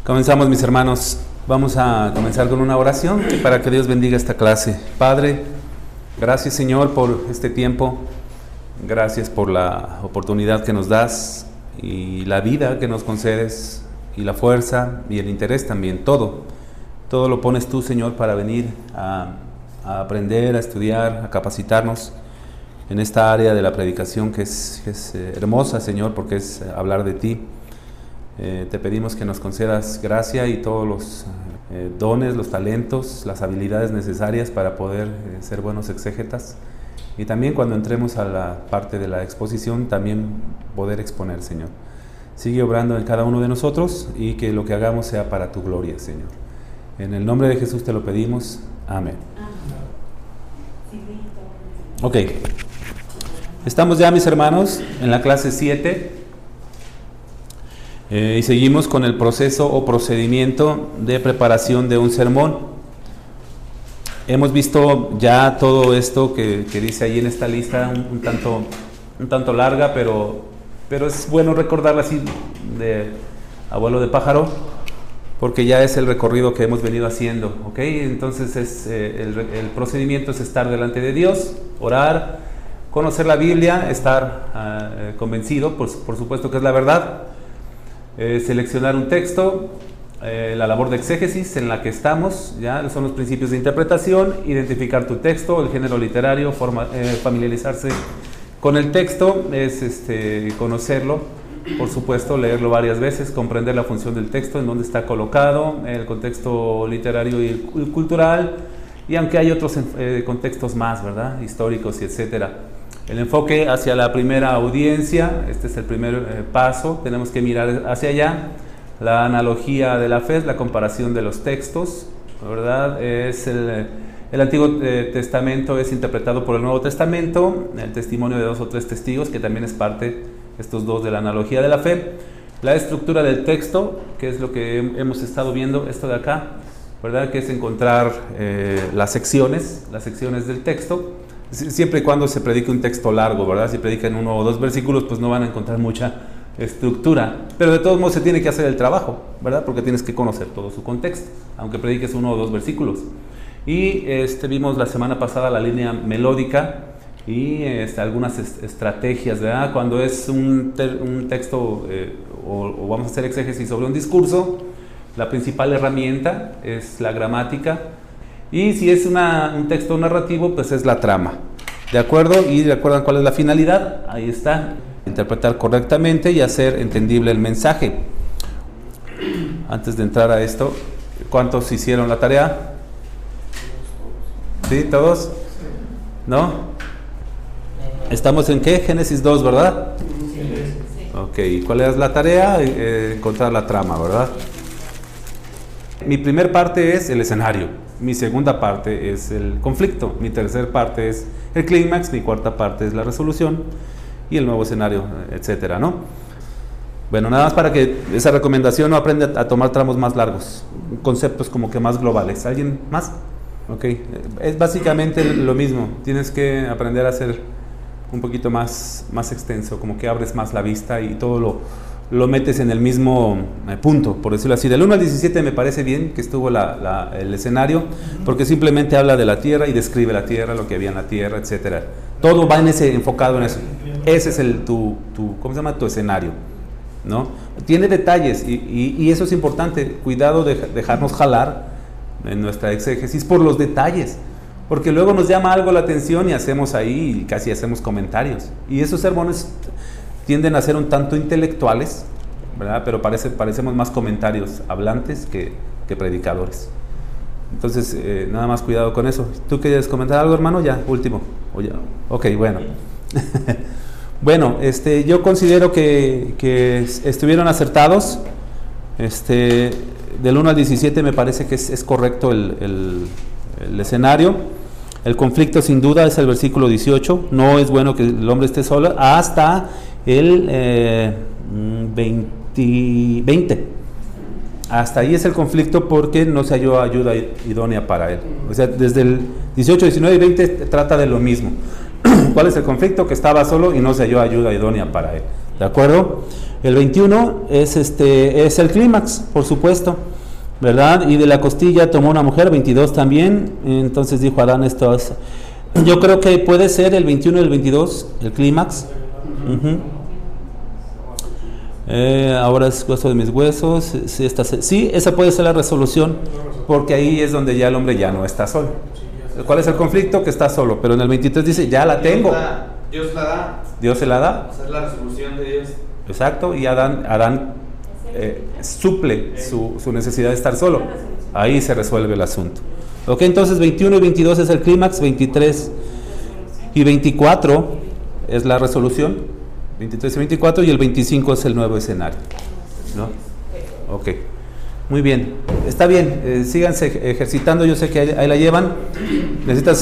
Comenzamos, mis hermanos. Vamos a comenzar con una oración para que Dios bendiga esta clase. Padre, gracias, Señor, por este tiempo. Gracias por la oportunidad que nos das y la vida que nos concedes y la fuerza y el interés también. Todo lo pones tú, Señor, para venir a aprender, a estudiar, a capacitarnos en esta área de la predicación que es hermosa, Señor, porque es hablar de ti. Te pedimos que nos concedas gracia y todos los dones, los talentos, las habilidades necesarias para poder ser buenos exégetas, y también cuando entremos a la parte de la exposición también poder exponer, Señor. Sigue obrando en cada uno de nosotros y que lo que hagamos sea para tu gloria, Señor. En el nombre de Jesús te lo pedimos. Amén. Ok. Estamos ya, mis hermanos, en la clase 7. Y seguimos con el proceso o procedimiento de preparación de un sermón. Hemos visto ya todo esto que dice ahí en esta lista, un tanto larga, pero es bueno recordarla así de abuelo de pájaro, porque ya es el recorrido que hemos venido haciendo, ¿ok? Entonces el procedimiento es estar delante de Dios, orar, conocer la Biblia, estar convencido, por supuesto que es la verdad. Seleccionar un texto, la labor de exégesis en la que estamos, ya son los principios de interpretación, identificar tu texto, el género literario, familiarizarse con el texto, es conocerlo, por supuesto, leerlo varias veces, comprender la función del texto, en dónde está colocado, el contexto literario y cultural, y aunque hay otros contextos más, ¿verdad?, históricos y etcétera. El enfoque hacia la primera audiencia, este es el primer paso, tenemos que mirar hacia allá. La analogía de la fe es la comparación de los textos, ¿verdad? Es el Antiguo Testamento es interpretado por el Nuevo Testamento, el testimonio de 2 o 3 testigos, que también es parte, estos dos, de la analogía de la fe. La estructura del texto, que es lo que hemos estado viendo, esto de acá, ¿verdad? Que es encontrar las secciones del texto. Siempre y cuando se predique un texto largo, ¿verdad? Si predican 1 o 2 versículos, pues no van a encontrar mucha estructura. Pero de todos modos se tiene que hacer el trabajo, ¿verdad? Porque tienes que conocer todo su contexto, aunque prediques 1 o 2 versículos. Y vimos la semana pasada la línea melódica y algunas estrategias, ¿verdad? Cuando es un texto o vamos a hacer exégesis sobre un discurso, la principal herramienta es la gramática. Y si es un texto narrativo, pues es la trama, ¿de acuerdo? Y recuerdan cuál es la finalidad, ahí está, interpretar correctamente y hacer entendible el mensaje. Antes de entrar a esto, ¿cuántos hicieron la tarea? ¿Sí? ¿Todos? ¿No? ¿Estamos en qué? Génesis 2, ¿verdad? Ok, ¿cuál es la tarea? Encontrar la trama, ¿verdad? Mi primer parte es el escenario. Mi segunda parte es el conflicto, mi tercer parte es el clímax, mi cuarta parte es la resolución y el nuevo escenario, etcétera, ¿no? Bueno, nada más para que esa recomendación no aprenda a tomar tramos más largos, conceptos como que más globales. ¿Alguien más? Ok, es básicamente lo mismo, tienes que aprender a ser un poquito más extenso, como que abres más la vista y todo lo metes en el mismo punto, por decirlo así. Del 1 al 17 me parece bien que estuvo el escenario, porque simplemente habla de la tierra y describe la tierra, lo que había en la tierra, etcétera. Todo va enfocado en eso. Ese es tu ¿cómo se llama? Tu escenario, ¿no? Tiene detalles y eso es importante. Cuidado de dejarnos jalar en nuestra exégesis por los detalles, porque luego nos llama algo la atención y hacemos ahí, y casi hacemos comentarios. Y esos sermones tienden a ser un tanto intelectuales, ¿verdad? Pero parecemos más comentarios hablantes que predicadores. Entonces, nada más cuidado con eso. ¿Tú querías comentar algo, hermano? Ya, último. Ok, bueno. Bueno, yo considero que estuvieron acertados. Del 1 al 17 me parece que es correcto el escenario. El conflicto, sin duda, es el versículo 18. No es bueno que el hombre esté solo hasta el 20. Hasta ahí es el conflicto, porque no se halló ayuda idónea para él. O sea, desde el 18, 19 y 20 trata de lo mismo. ¿Cuál es el conflicto? Que estaba solo y no se halló ayuda idónea para él. ¿De acuerdo? El 21 es el clímax, por supuesto, ¿verdad? Y de la costilla tomó una mujer, 22 también. Entonces dijo Adán esto. Yo creo que puede ser el 21 y el 22, el clímax. Ahora es hueso de mis huesos. Sí, esa puede ser la resolución, porque ahí es donde ya el hombre ya no está solo. ¿Cuál es el conflicto? Que está solo, pero en el 23 dice, ya la tengo. Dios la da. Dios se la da. Esa es la resolución de Dios. Exacto, y Adán suple su necesidad de estar solo. Ahí se resuelve el asunto. Ok, entonces 21 y 22 es el clímax, 23 y 24 es la resolución, 23 y 24, y el 25 es el nuevo escenario, ¿no? Ok, muy bien, está bien, síganse ejercitando, yo sé que ahí la llevan. Necesitas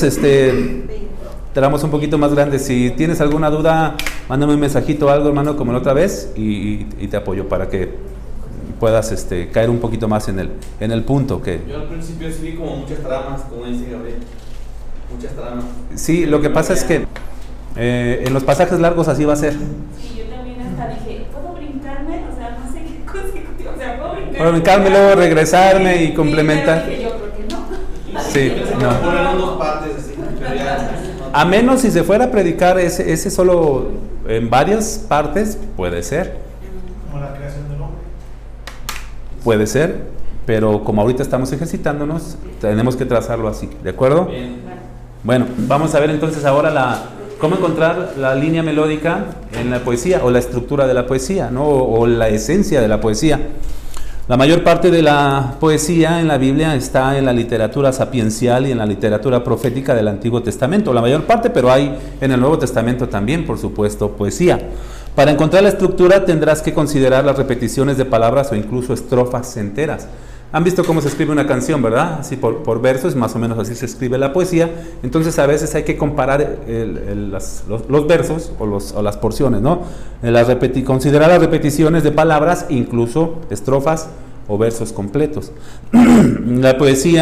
te damos un poquito más grande. Si tienes alguna duda, mándame un mensajito o algo, hermano, como la otra vez, y te apoyo para que puedas caer un poquito más en el punto que... Yo al principio sí vi como muchas tramas, como dice Gabriel, muchas tramas. Sí, lo que pasa es que en los pasajes largos así va a ser. Sí, yo también hasta dije, ¿puedo brincarme? O sea, no sé qué consecutivo, o sea, ¿puedo brincarme? Puedo brincarme, luego regresarme y complementar. Dije yo, ¿por qué no? Sí, no. Ponen dos partes así, pero ya... A menos si se fuera a predicar ese solo en varias partes, puede ser. Como la creación del hombre. Puede ser, pero como ahorita estamos ejercitándonos, tenemos que trazarlo así, ¿de acuerdo? Bien. Bueno, vamos a ver entonces ahora cómo encontrar la línea melódica en la poesía, o la estructura de la poesía, ¿no? O la esencia de la poesía. La mayor parte de la poesía en la Biblia está en la literatura sapiencial y en la literatura profética del Antiguo Testamento. La mayor parte, pero hay en el Nuevo Testamento también, por supuesto, poesía. Para encontrar la estructura tendrás que considerar las repeticiones de palabras o incluso estrofas enteras. Han visto cómo se escribe una canción, ¿verdad? Así por versos, más o menos así se escribe la poesía. Entonces a veces hay que comparar los versos o las porciones, ¿no? Considerar las repeticiones de palabras, incluso estrofas o versos completos. La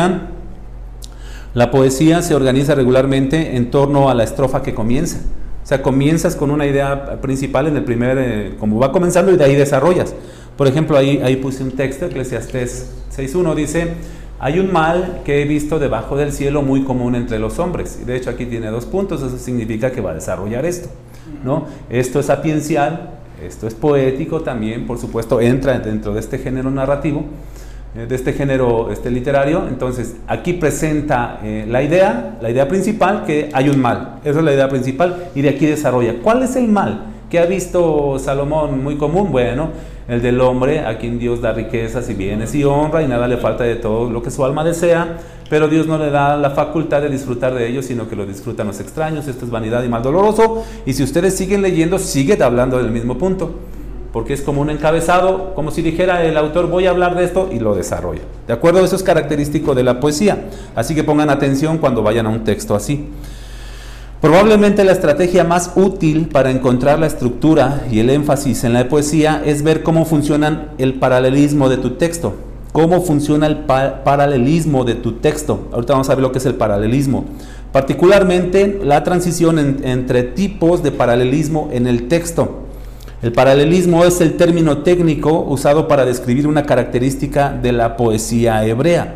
poesía se organiza regularmente en torno a la estrofa que comienza. O sea, comienzas con una idea principal en el primer, como va comenzando, y de ahí desarrollas. Por ejemplo, ahí puse un texto, Eclesiastés 6.1, dice: hay un mal que he visto debajo del cielo muy común entre los hombres. Y de hecho aquí tiene 2 puntos, eso significa que va a desarrollar esto, ¿no? Esto es sapiencial, esto es poético también, por supuesto, entra dentro de este género narrativo, de este género literario. Entonces aquí presenta la idea principal, que hay un mal, esa es la idea principal, y de aquí desarrolla. ¿Cuál es el mal que ha visto Salomón muy común? Bueno, el del hombre a quien Dios da riquezas y bienes y honra, y nada le falta de todo lo que su alma desea, pero Dios no le da la facultad de disfrutar de ello, sino que lo disfrutan los extraños. Esto es vanidad y mal doloroso. Y si ustedes siguen leyendo, sigue hablando del mismo punto, porque es como un encabezado, como si dijera el autor: voy a hablar de esto, y lo desarrolla. ¿De acuerdo? Eso es característico de la poesía. Así que pongan atención cuando vayan a un texto así. Probablemente la estrategia más útil para encontrar la estructura y el énfasis en la poesía es ver cómo funciona el paralelismo de tu texto. ¿Cómo funciona el paralelismo de tu texto? Ahorita vamos a ver lo que es el paralelismo. Particularmente la transición entre tipos de paralelismo en el texto. El paralelismo es el término técnico usado para describir una característica de la poesía hebrea.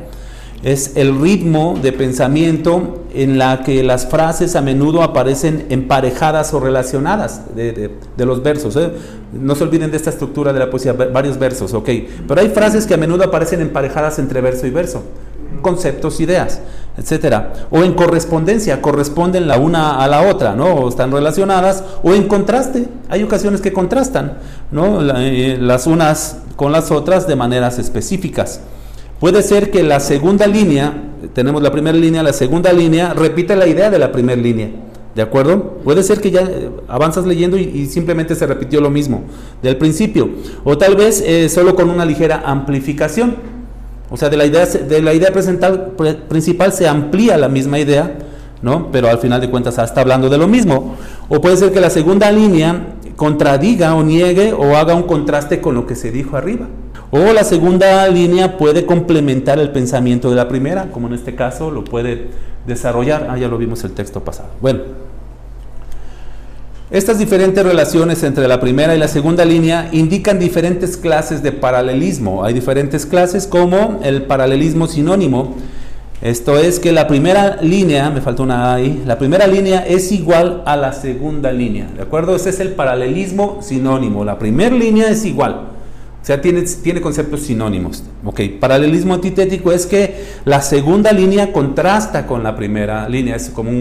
Es el ritmo de pensamiento en la que las frases a menudo aparecen emparejadas o relacionadas de los versos. No se olviden de esta estructura de la poesía, varios versos, ok. Pero hay frases que a menudo aparecen emparejadas entre verso y verso, conceptos, ideas, etcétera. O en correspondencia, corresponden la una a la otra, ¿no? O están relacionadas, o en contraste. Hay ocasiones que contrastan, ¿no? Las unas con las otras de maneras específicas. Puede ser que la segunda línea, tenemos la primera línea, la segunda línea repite la idea de la primera línea, ¿de acuerdo? Puede ser que ya avanzas leyendo y simplemente se repitió lo mismo del principio, o tal vez solo con una ligera amplificación. O sea, de la idea principal se amplía la misma idea, ¿no? Pero al final de cuentas está hablando de lo mismo. O puede ser que la segunda línea contradiga o niegue o haga un contraste con lo que se dijo arriba. O la segunda línea puede complementar el pensamiento de la primera, como en este caso lo puede desarrollar. Ya lo vimos el texto pasado. Bueno, Estas diferentes relaciones entre la primera y la segunda línea indican diferentes clases de paralelismo. Hay diferentes clases como el paralelismo sinónimo. Esto es que la primera línea, me falta una ahí, la primera línea es igual a la segunda línea, ¿de acuerdo? Ese es el paralelismo sinónimo, la primera línea es igual, o sea, tiene conceptos sinónimos. Ok, paralelismo antitético es que la segunda línea contrasta con la primera línea, es como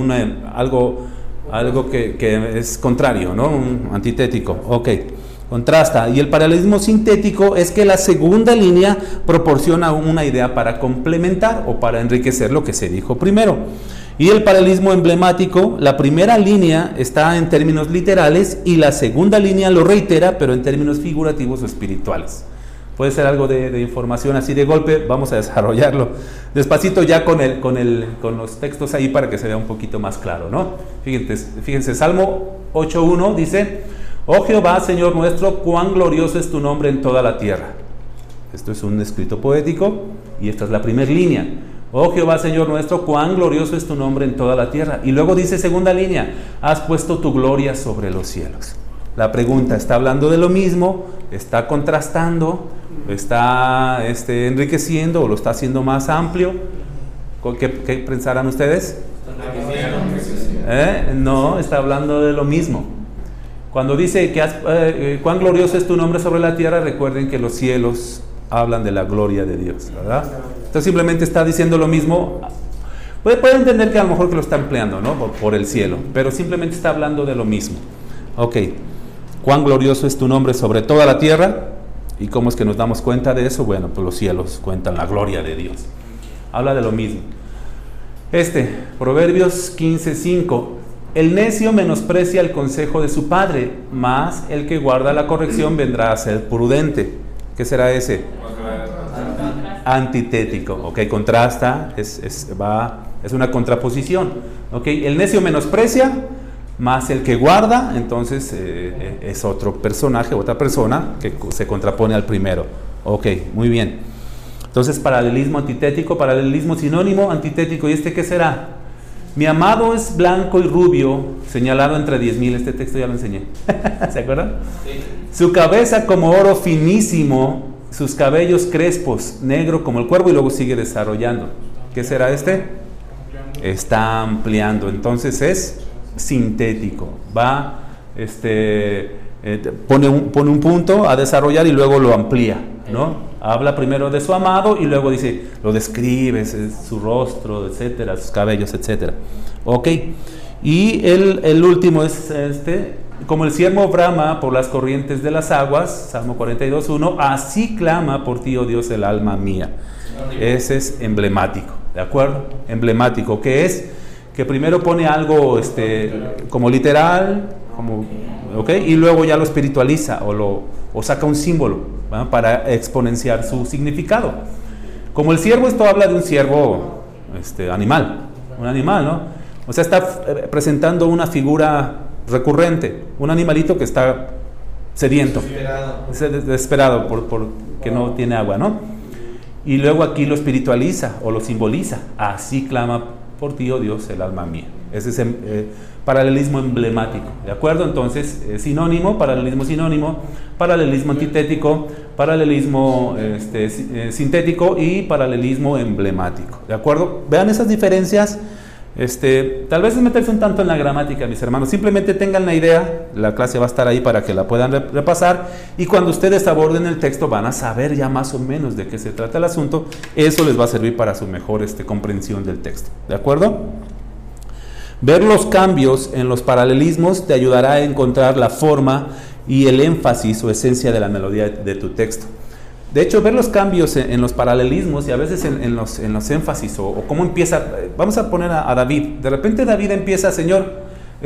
algo que es contrario, ¿no? Un antitético, ok. Contrasta. Y el paralelismo sintético es que la segunda línea proporciona una idea para complementar o para enriquecer lo que se dijo primero. Y el paralelismo emblemático, la primera línea está en términos literales y la segunda línea lo reitera, pero en términos figurativos o espirituales. Puede ser algo de información así de golpe, vamos a desarrollarlo despacito ya con los textos ahí para que se vea un poquito más claro, ¿no? Fíjense, Salmo 8.1 dice: Oh Jehová, Señor nuestro, cuán glorioso es tu nombre en toda la tierra. Esto es un escrito poético y esta es la primera línea. Oh Jehová, Señor nuestro, cuán glorioso es tu nombre en toda la tierra. Y luego dice segunda línea: has puesto tu gloria sobre los cielos. La pregunta, ¿está hablando de lo mismo? ¿Está contrastando? ¿Está enriqueciendo o lo está haciendo más amplio? ¿Qué pensarán ustedes? No, está hablando de lo mismo. Cuando dice que cuán glorioso es tu nombre sobre la tierra, recuerden que los cielos hablan de la gloria de Dios, ¿verdad? Entonces simplemente está diciendo lo mismo. Puede entender que a lo mejor que lo está empleando, ¿no? Por el cielo, pero simplemente está hablando de lo mismo. Ok, cuán glorioso es tu nombre sobre toda la tierra. ¿Y cómo es que nos damos cuenta de eso? Bueno, pues los cielos cuentan la gloria de Dios. Habla de lo mismo. Proverbios 15:5. El necio menosprecia el consejo de su padre, mas el que guarda la corrección vendrá a ser prudente. ¿Qué será ese? Antitético. Ok, contrasta, es una contraposición. Ok, el necio menosprecia, mas el que guarda, entonces es otro personaje, otra persona que se contrapone al primero. Ok, muy bien. Entonces, paralelismo antitético, paralelismo sinónimo, antitético. ¿Y qué será? Mi amado es blanco y rubio, señalado entre 10,000. Este texto ya lo enseñé. ¿Se acuerdan? Sí. Su cabeza como oro finísimo, sus cabellos crespos, negro como el cuervo, y luego sigue desarrollando. ¿Qué será Está ampliando. Entonces es sintético. Pone un punto a desarrollar y luego lo amplía, ¿no? Habla primero de su amado y luego dice, lo describe, su rostro, etcétera, sus cabellos, etcétera. Ok, y el último es como el siervo brama por las corrientes de las aguas, Salmo 42:1, así clama por ti, oh Dios, el alma mía. Ese es emblemático, ¿de acuerdo? Emblemático, que es que primero pone algo como literal, y luego ya lo espiritualiza o saca un símbolo, ¿verdad? Para exponenciar su significado. Como el siervo, esto habla de un siervo animal, un animal, ¿no? O sea, está presentando una figura recurrente, un animalito que está sediento, desesperado porque no tiene agua, ¿no? Y luego aquí lo espiritualiza o lo simboliza, así clama por ti, oh Dios, el alma mía. Ese es paralelismo emblemático, ¿de acuerdo? Entonces, sinónimo, paralelismo antitético, paralelismo sintético y paralelismo emblemático, ¿de acuerdo? Vean esas diferencias. Tal vez es meterse un tanto en la gramática, mis hermanos. Simplemente tengan la idea, la clase va a estar ahí para que la puedan repasar, y cuando ustedes aborden el texto van a saber ya más o menos de qué se trata el asunto. Eso les va a servir para su mejor comprensión del texto, ¿de acuerdo? Ver los cambios en los paralelismos te ayudará a encontrar la forma y el énfasis o esencia de la melodía de tu texto. De hecho, ver los cambios en los paralelismos y a veces en los énfasis o cómo empieza. Vamos a poner a David. De repente David empieza, Señor,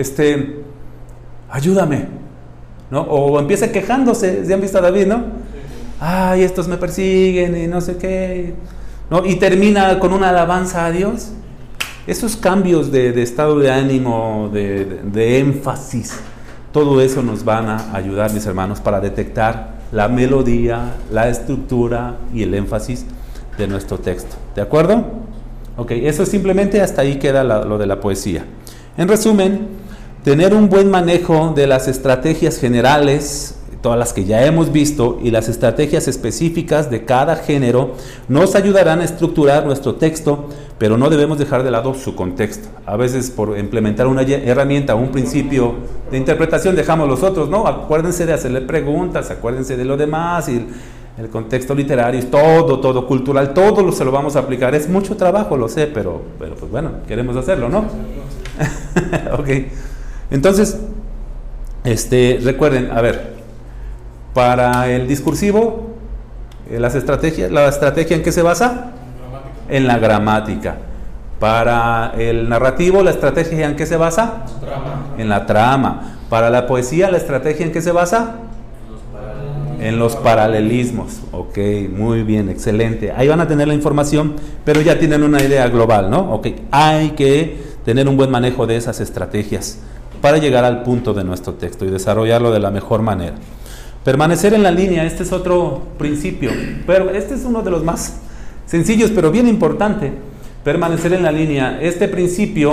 ayúdame, ¿no? O empieza quejándose. ¿Se han visto a David, no? Ay, estos me persiguen y no sé qué, ¿no? Y termina con una alabanza a Dios. Esos cambios de estado de ánimo, de énfasis, todo eso nos van a ayudar, mis hermanos, para detectar la melodía, la estructura y el énfasis de nuestro texto. ¿De acuerdo? Ok, eso simplemente hasta ahí queda lo de la poesía. En resumen, Tener un buen manejo de las estrategias generales, todas las que ya hemos visto, y las estrategias específicas de cada género nos ayudarán a estructurar nuestro texto, pero no debemos dejar de lado su contexto. A veces por implementar una herramienta o un principio de interpretación dejamos los otros, ¿no? Acuérdense de hacerle preguntas, acuérdense de lo demás, y el contexto literario, todo cultural, todo se lo vamos a aplicar. Es mucho trabajo, lo sé, pero pues bueno, queremos hacerlo, ¿no? Ok. Entonces, recuerden, a ver, para el discursivo, la estrategia ¿en qué se basa? En la gramática. Para el narrativo, ¿la estrategia en qué se basa? En la trama. Para la poesía, ¿la estrategia en qué se basa? En los paralelismos. Ok, muy bien, excelente. Ahí van a tener la información, pero ya tienen una idea global, ¿no? Ok, hay que tener un buen manejo de esas estrategias para llegar al punto de nuestro texto y desarrollarlo de la mejor manera. Permanecer en la línea, este es otro principio, pero este es uno de los más sencillos, pero bien importante. Permanecer en la línea. Este principio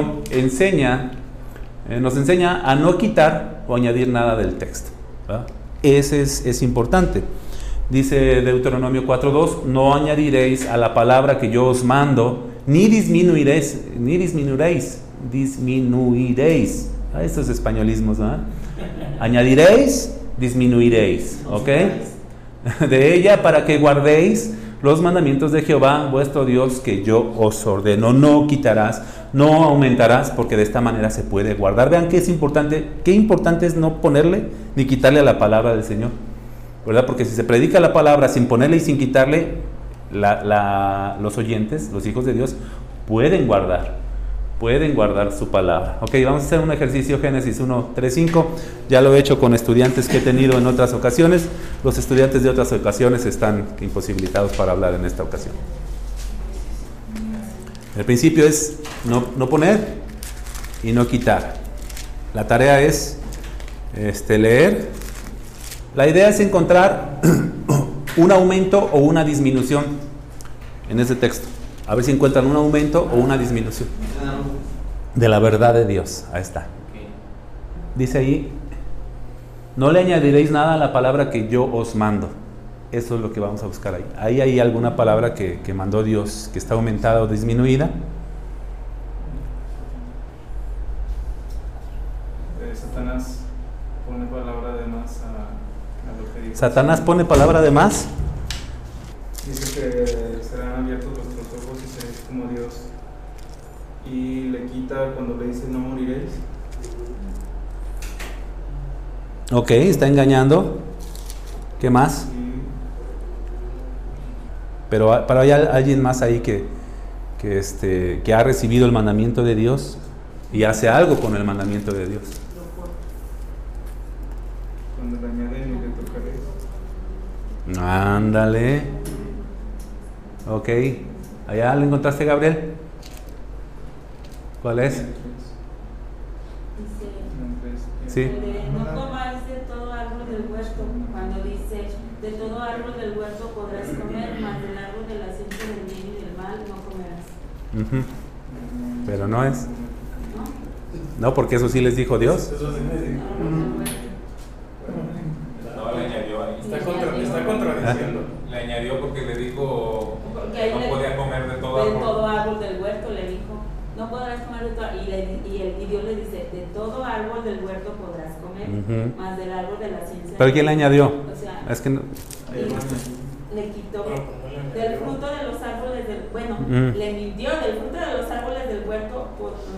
nos enseña a no quitar o añadir nada del texto, ¿verdad? Ese es importante. Dice Deuteronomio 4:2, no añadiréis a la palabra que yo os mando, ni disminuiréis. Estos españolismos, ¿verdad? Añadiréis, disminuiréis, ¿ok? De ella para que guardéis los mandamientos de Jehová vuestro Dios que yo os ordeno. No quitarás, no aumentarás, porque de esta manera se puede guardar. Vean qué importante es no ponerle ni quitarle a la palabra del Señor, ¿verdad? Porque si se predica la palabra sin ponerle y sin quitarle, los oyentes, los hijos de Dios, pueden guardar su palabra. Ok, vamos a hacer un ejercicio, Génesis 1:3-5. Ya lo he hecho con estudiantes que he tenido en otras ocasiones. Los estudiantes de otras ocasiones están imposibilitados para hablar en esta ocasión. El principio es no poner y no quitar. La tarea es leer. La idea es encontrar un aumento o una disminución en ese texto. A ver si encuentran un aumento o una disminución de la verdad de Dios. Ahí está. Dice ahí, no le añadiréis nada a la palabra que yo os mando. Eso es lo que vamos a buscar ahí. Ahí hay alguna palabra que mandó Dios que está aumentada o disminuida. Satanás pone palabra de más a lo que dice. ¿Satanás pone palabra de más? Dice que serán abiertos vuestros ojos y seréis como Dios. Y le quita cuando le dice no moriréis. Ok, está engañando. ¿Qué más? Pero hay alguien más ahí que ha recibido el mandamiento de Dios y hace algo con el mandamiento de Dios. Cuando le añaden y le tocaréis. Ándale. Ok. ¿Allá lo encontraste, Gabriel? ¿Cuál es? Dice, Sí. no comáis de todo árbol del huerto. Cuando dice, de todo árbol del huerto podrás comer, mas del árbol de la ciencia del bien y del mal no comerás. Uh-huh. Pero no es. ¿No? No, porque eso sí les dijo Dios. Eso sí me dijo. No, le añadió ahí. Está contradiciendo. Le añadió porque le dijo Porque que ahí no podía comer de todo árbol. De todo árbol del huerto le dijo, no podrás comer de todo, y Dios le dice, de todo árbol del huerto podrás comer, Uh-huh. más del árbol de la ciencia. ¿Pero quién le añadió? O sea, Es que no. le quitó del fruto de los árboles le mintió del fruto de los árboles del huerto,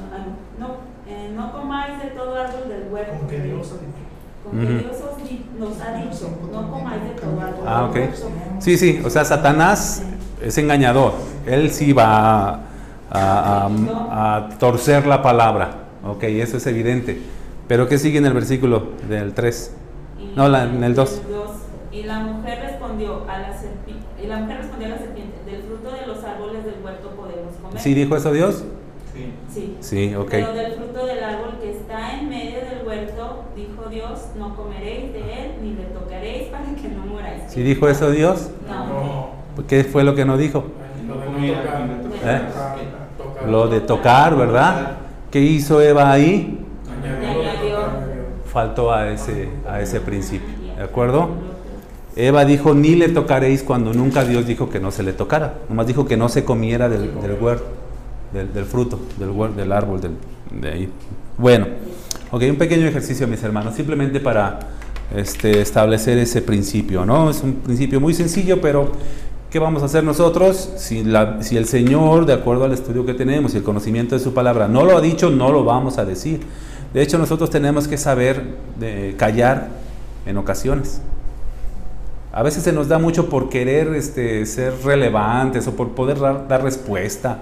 no comáis de todo árbol del huerto. Como que Dios ha dicho. Como que Dios nos ha dicho, no comáis de todo árbol Ah, del ok. huerto. Sí, o sea, Satanás es engañador. Él sí va a torcer la palabra. Ok, eso es evidente. Pero ¿qué sigue en el versículo del 3? No, en el 2. Y la mujer respondió a la serpiente, del fruto de los árboles del huerto podemos comer. ¿Sí dijo eso Dios? Sí. Sí, ok. Pero del fruto del árbol que está en medio del huerto, dijo Dios, no comeréis de él ni le tocaréis para que no muráis. ¿Sí dijo eso Dios? No. ¿Qué fue lo que no dijo? Tocar. Lo de tocar, ¿verdad? ¿Qué hizo Eva ahí? Le añadió faltó a ese principio, ¿de acuerdo? Eva dijo, ni le tocaréis, cuando nunca Dios dijo que no se le tocara, nomás dijo que no se comiera del huerto, del fruto, del árbol, de ahí. Bueno, ok, un pequeño ejercicio, mis hermanos, simplemente para establecer ese principio, ¿no? Es un principio muy sencillo, pero ¿qué vamos a hacer nosotros? Si el Señor, de acuerdo al estudio que tenemos y el conocimiento de su palabra, no lo ha dicho, no lo vamos a decir. De hecho, nosotros tenemos que saber callar en ocasiones. A veces se nos da mucho por querer ser relevantes o por poder dar respuesta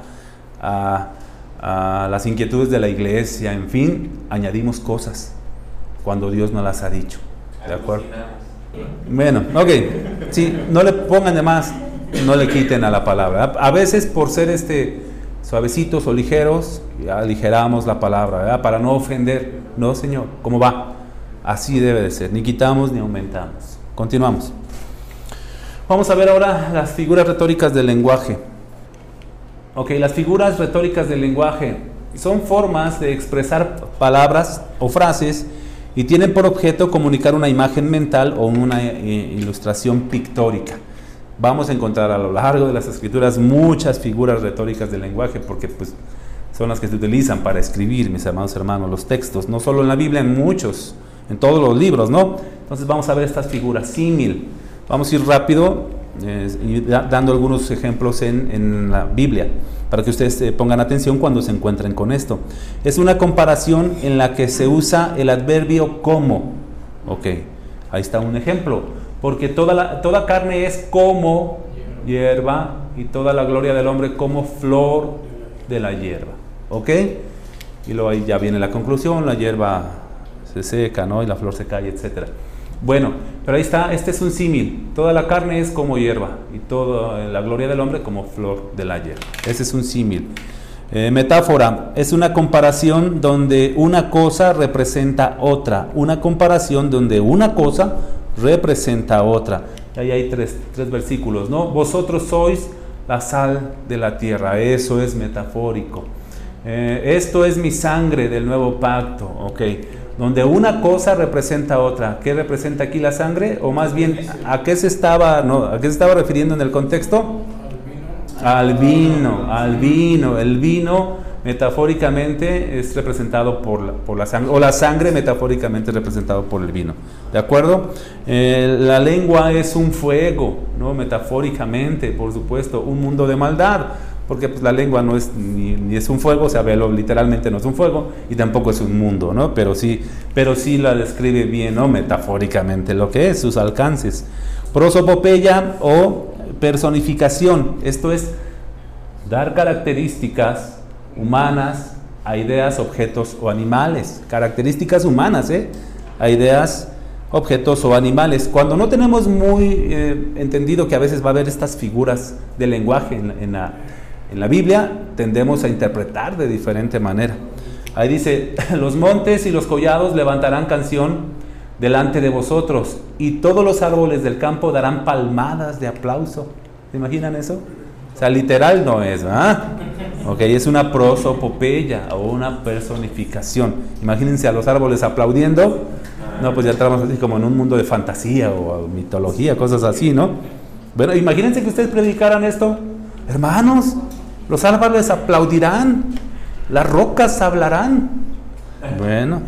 a las inquietudes de la iglesia. En fin, añadimos cosas cuando Dios no las ha dicho. ¿De acuerdo? Bueno, ok. Sí, no le pongan de más, no le quiten a la palabra. A veces por ser suavecitos o ligeros, ya aligeramos la palabra, ¿verdad? Para no ofender. No, Señor, ¿cómo va? Así debe de ser, ni quitamos ni aumentamos. Continuamos. Vamos a ver ahora las figuras retóricas del lenguaje. Ok, las figuras retóricas del lenguaje son formas de expresar palabras o frases y tienen por objeto comunicar una imagen mental o una ilustración pictórica. Vamos a encontrar a lo largo de las escrituras muchas figuras retóricas del lenguaje, porque pues son las que se utilizan para escribir, mis amados hermanos, los textos, no solo en la Biblia, en muchos, en todos los libros, ¿no? Entonces vamos a ver estas figuras, símil. Vamos a ir rápido y dando algunos ejemplos en la Biblia, para que ustedes pongan atención cuando se encuentren con esto. Es una comparación en la que se usa el adverbio como. Ok, ahí está un ejemplo. Porque toda carne es como hierba y toda la gloria del hombre como flor de la hierba. ¿Ok? Y luego ahí ya viene la conclusión, la hierba se seca, ¿no? Y la flor se cae, etc. Bueno, pero ahí está, este es un símil. Toda la carne es como hierba y toda la gloria del hombre como flor de la hierba. Ese es un símil. Metáfora, es una comparación donde una cosa representa otra. Una comparación donde una cosa representa otra. Ahí hay tres versículos, ¿no? Vosotros sois la sal de la tierra. Eso es metafórico. Esto es mi sangre del nuevo pacto. Ok, donde una cosa representa otra. ¿Qué representa aquí la sangre? O más bien, ¿a qué se estaba refiriendo en el contexto? Al vino. El vino metafóricamente es representado por la sangre, o la sangre metafóricamente es representado por el vino. ¿De acuerdo? La lengua es un fuego, ¿no? Metafóricamente, por supuesto, un mundo de maldad. Porque pues la lengua no es ni es un fuego, o sea, literalmente no es un fuego, y tampoco es un mundo, ¿no? Pero sí la describe bien, ¿no? Metafóricamente lo que es, sus alcances. Prosopopeya o personificación, esto es dar características humanas a ideas, objetos o animales. Características humanas, a ideas, objetos o animales. Cuando no tenemos muy entendido que a veces va a haber estas figuras de lenguaje en la Biblia, tendemos a interpretar de diferente manera. Ahí dice, los montes y los collados levantarán canción delante de vosotros, y todos los árboles del campo darán palmadas de aplauso. ¿Se imaginan eso? O sea, literal no es, ¿verdad? Ok, es una prosopopeya o una personificación. Imagínense a los árboles aplaudiendo. No, pues ya entramos así como en un mundo de fantasía o mitología, cosas así, ¿no? Bueno, imagínense que ustedes predicaran esto. Hermanos, los árboles aplaudirán, las rocas hablarán. Bueno,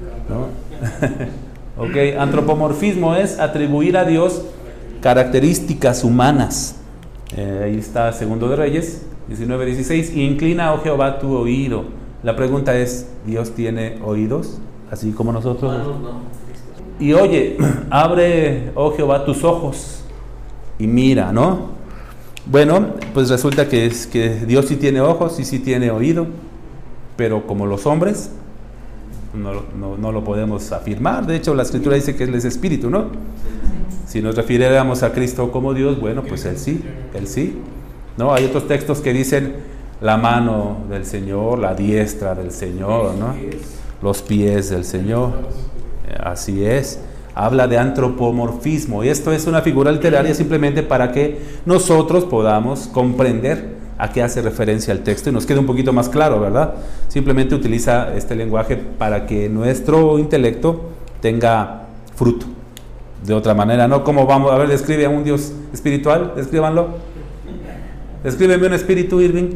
¿no? Ok, antropomorfismo es atribuir a Dios características humanas. Ahí está Segundo de Reyes 19:16. Inclina, oh Jehová, tu oído. La pregunta es, ¿Dios tiene oídos? Así como nosotros. Y oye, abre, oh Jehová, tus ojos y mira, ¿no? Bueno, pues resulta que Dios sí tiene ojos y sí tiene oído, pero como los hombres no lo podemos afirmar. De hecho, la Escritura dice que Él es espíritu, ¿no? Si nos refiriéramos a Cristo como Dios, bueno, pues Él sí, ¿no? Hay otros textos que dicen la mano del Señor, la diestra del Señor, ¿no? Los pies del Señor, así es. Habla de antropomorfismo, y esto es una figura literaria simplemente para que nosotros podamos comprender a qué hace referencia el texto y nos quede un poquito más claro, ¿verdad? Simplemente utiliza este lenguaje para que nuestro intelecto tenga fruto. De otra manera, ¿no? ¿Cómo vamos? A ver, describe a un Dios espiritual, descríbanlo. Descríbeme un espíritu, Irving.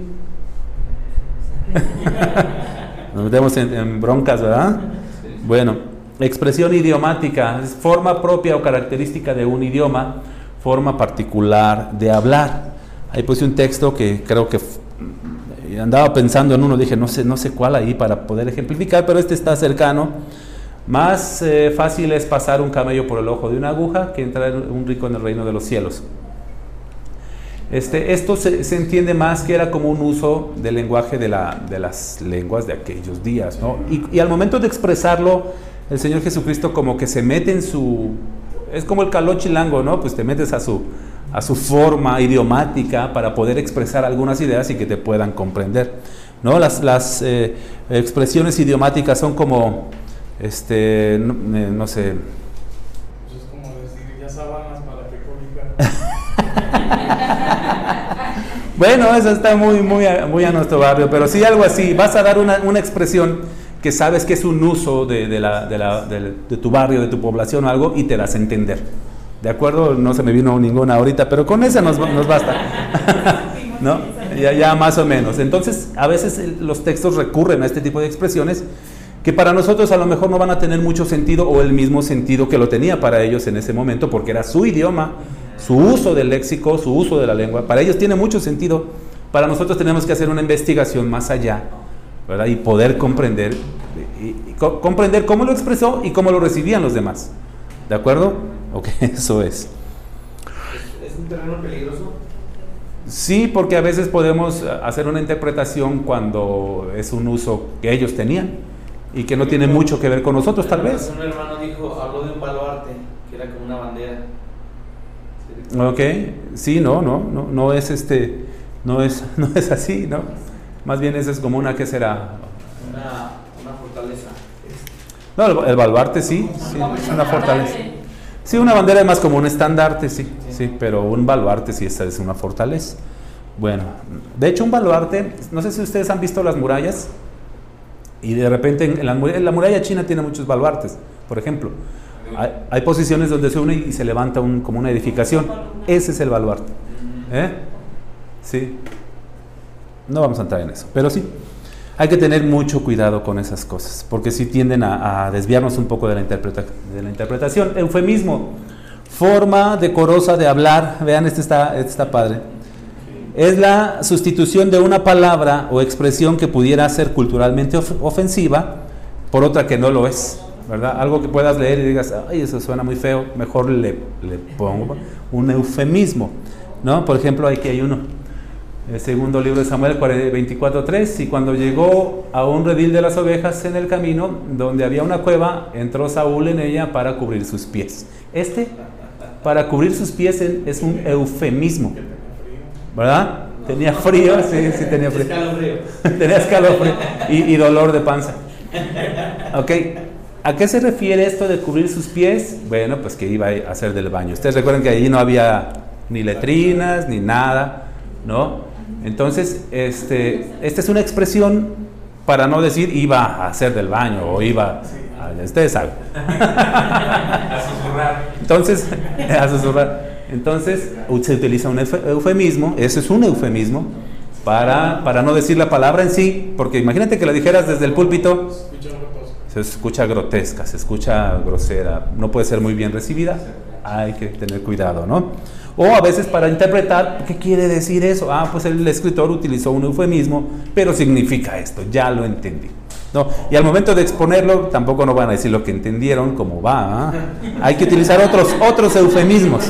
Nos metemos en broncas, ¿verdad? Bueno, expresión idiomática, es forma propia o característica de un idioma, forma particular de hablar. Ahí puse un texto que creo que andaba pensando en uno, dije, no sé cuál ahí para poder ejemplificar, pero este está cercano. Más fácil es pasar un camello por el ojo de una aguja que entrar un rico en el reino de los cielos. Esto se entiende más que era como un uso del lenguaje de las lenguas de aquellos días, ¿no? Y al momento de expresarlo, el Señor Jesucristo como que se mete en su... Es como el caló chilango, ¿no? Pues te metes a su forma idiomática para poder expresar algunas ideas y que te puedan comprender, ¿no? Las expresiones idiomáticas son como, no sé... Pues es como decir, ya sábanas para que cobijas. Bueno, eso está muy a nuestro barrio, pero sí algo así. Vas a dar una expresión que sabes que es un uso de tu barrio, de tu población o algo, y te das a entender. ¿De acuerdo? No se me vino ninguna ahorita, pero con esa nos basta. ¿No? Ya más o menos. Entonces, a veces los textos recurren a este tipo de expresiones que para nosotros a lo mejor no van a tener mucho sentido o el mismo sentido que lo tenía para ellos en ese momento, porque era su idioma, su uso del léxico, su uso de la lengua. Para ellos tiene mucho sentido. Para nosotros tenemos que hacer una investigación más allá, ¿verdad? Y poder comprender cómo lo expresó y cómo lo recibían los demás. ¿De acuerdo? Ok, eso es. ¿Es un terreno peligroso? Sí, porque a veces podemos hacer una interpretación cuando es un uso que ellos tenían y que no tiene mucho que ver con nosotros, tal vez. Un hermano habló de un baluarte, que era como una bandera. Ok, sí, no es no es así, ¿no? Más bien eso es como una, ¿qué será? Una fortaleza. No, el baluarte sí, es una fortaleza. Sí, una bandera es más como un estandarte, sí, pero un baluarte sí es una fortaleza. Bueno, de hecho un baluarte, no sé si ustedes han visto las murallas, y de repente en la muralla china tiene muchos baluartes, por ejemplo. Hay posiciones donde se une y se levanta como una edificación. Ese es el baluarte. Sí. No vamos a entrar en eso, pero sí. Hay que tener mucho cuidado con esas cosas, porque sí tienden a desviarnos un poco de la interpretación. Eufemismo, forma decorosa de hablar. Vean, este está padre. Es la sustitución de una palabra o expresión que pudiera ser culturalmente ofensiva por otra que no lo es, ¿verdad? Algo que puedas leer y digas, ay, eso suena muy feo, mejor le pongo un eufemismo, ¿no? Por ejemplo, aquí hay uno. El segundo libro de Samuel 24:3, y cuando llegó a un redil de las ovejas en el camino, donde había una cueva, entró Saúl en ella para cubrir sus pies. Para cubrir sus pies es un eufemismo, ¿verdad? Tenía frío, sí, tenía frío. Tenía escalofrío y dolor de panza. Ok, ¿a qué se refiere esto de cubrir sus pies? Bueno, pues que iba a hacer del baño. Ustedes recuerdan que allí no había ni letrinas, ni nada, ¿no? Entonces, esta es una expresión para no decir iba a hacer del baño o iba ustedes saben. A susurrar. Entonces, a susurrar. Entonces, se utiliza un eufemismo, eso es un eufemismo, para no decir la palabra en sí, porque imagínate que la dijeras desde el púlpito, se escucha grotesca, se escucha grosera, no puede ser muy bien recibida, hay que tener cuidado, ¿no? O a veces para interpretar, ¿qué quiere decir eso? Pues el escritor utilizó un eufemismo, pero significa esto, ya lo entendí, ¿no? Y al momento de exponerlo, tampoco no van a decir lo que entendieron, cómo va, hay que utilizar otros eufemismos.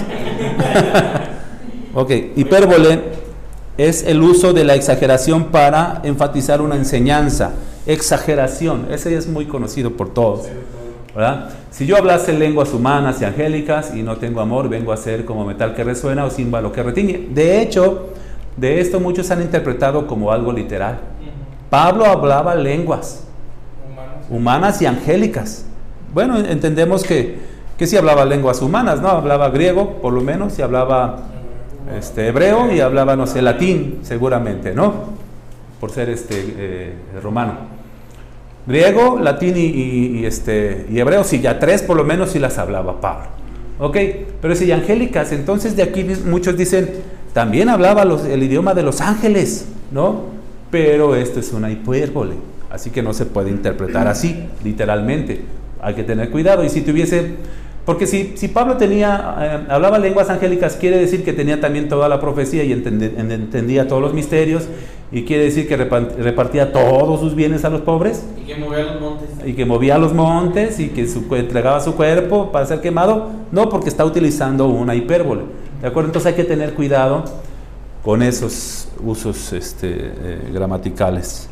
Ok, hipérbole es el uso de la exageración para enfatizar una enseñanza. Exageración, ese es muy conocido por todos, ¿verdad? Si yo hablase lenguas humanas y angélicas y no tengo amor, vengo a ser como metal que resuena o címbalo que retiñe. De hecho, de esto muchos han interpretado como algo literal. Pablo hablaba lenguas humanas y angélicas. Bueno, entendemos que sí hablaba lenguas humanas, ¿no? Hablaba griego, por lo menos, y hablaba hebreo, y hablaba, no sé, latín, seguramente, ¿no? Por ser romano. Griego, latín y hebreo, sí, ya 3 por lo menos sí las hablaba Pablo. Ok, pero si angélicas, entonces de aquí muchos dicen, también hablaba el idioma de los ángeles, ¿no? Pero esto es una hipérbole, así que no se puede interpretar así, literalmente. Hay que tener cuidado. Y si tuviese, porque si Pablo hablaba lenguas angélicas, quiere decir que tenía también toda la profecía y entendía todos los misterios, y quiere decir que repartía todos sus bienes a los pobres. Y que movía los montes. Y que movía los montes y que entregaba su cuerpo para ser quemado. No, porque está utilizando una hipérbole. ¿De acuerdo? Entonces hay que tener cuidado con esos usos gramaticales.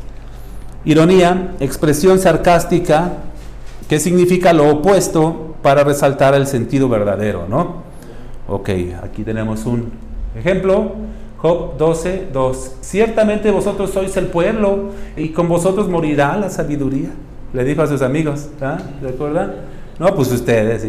Ironía, expresión sarcástica que significa lo opuesto para resaltar el sentido verdadero, ¿no? Ok, aquí tenemos un ejemplo. Job 12:2. Ciertamente vosotros sois el pueblo y con vosotros morirá la sabiduría. Le dijo a sus amigos, ¿ah? ¿Recuerdan? No, pues ustedes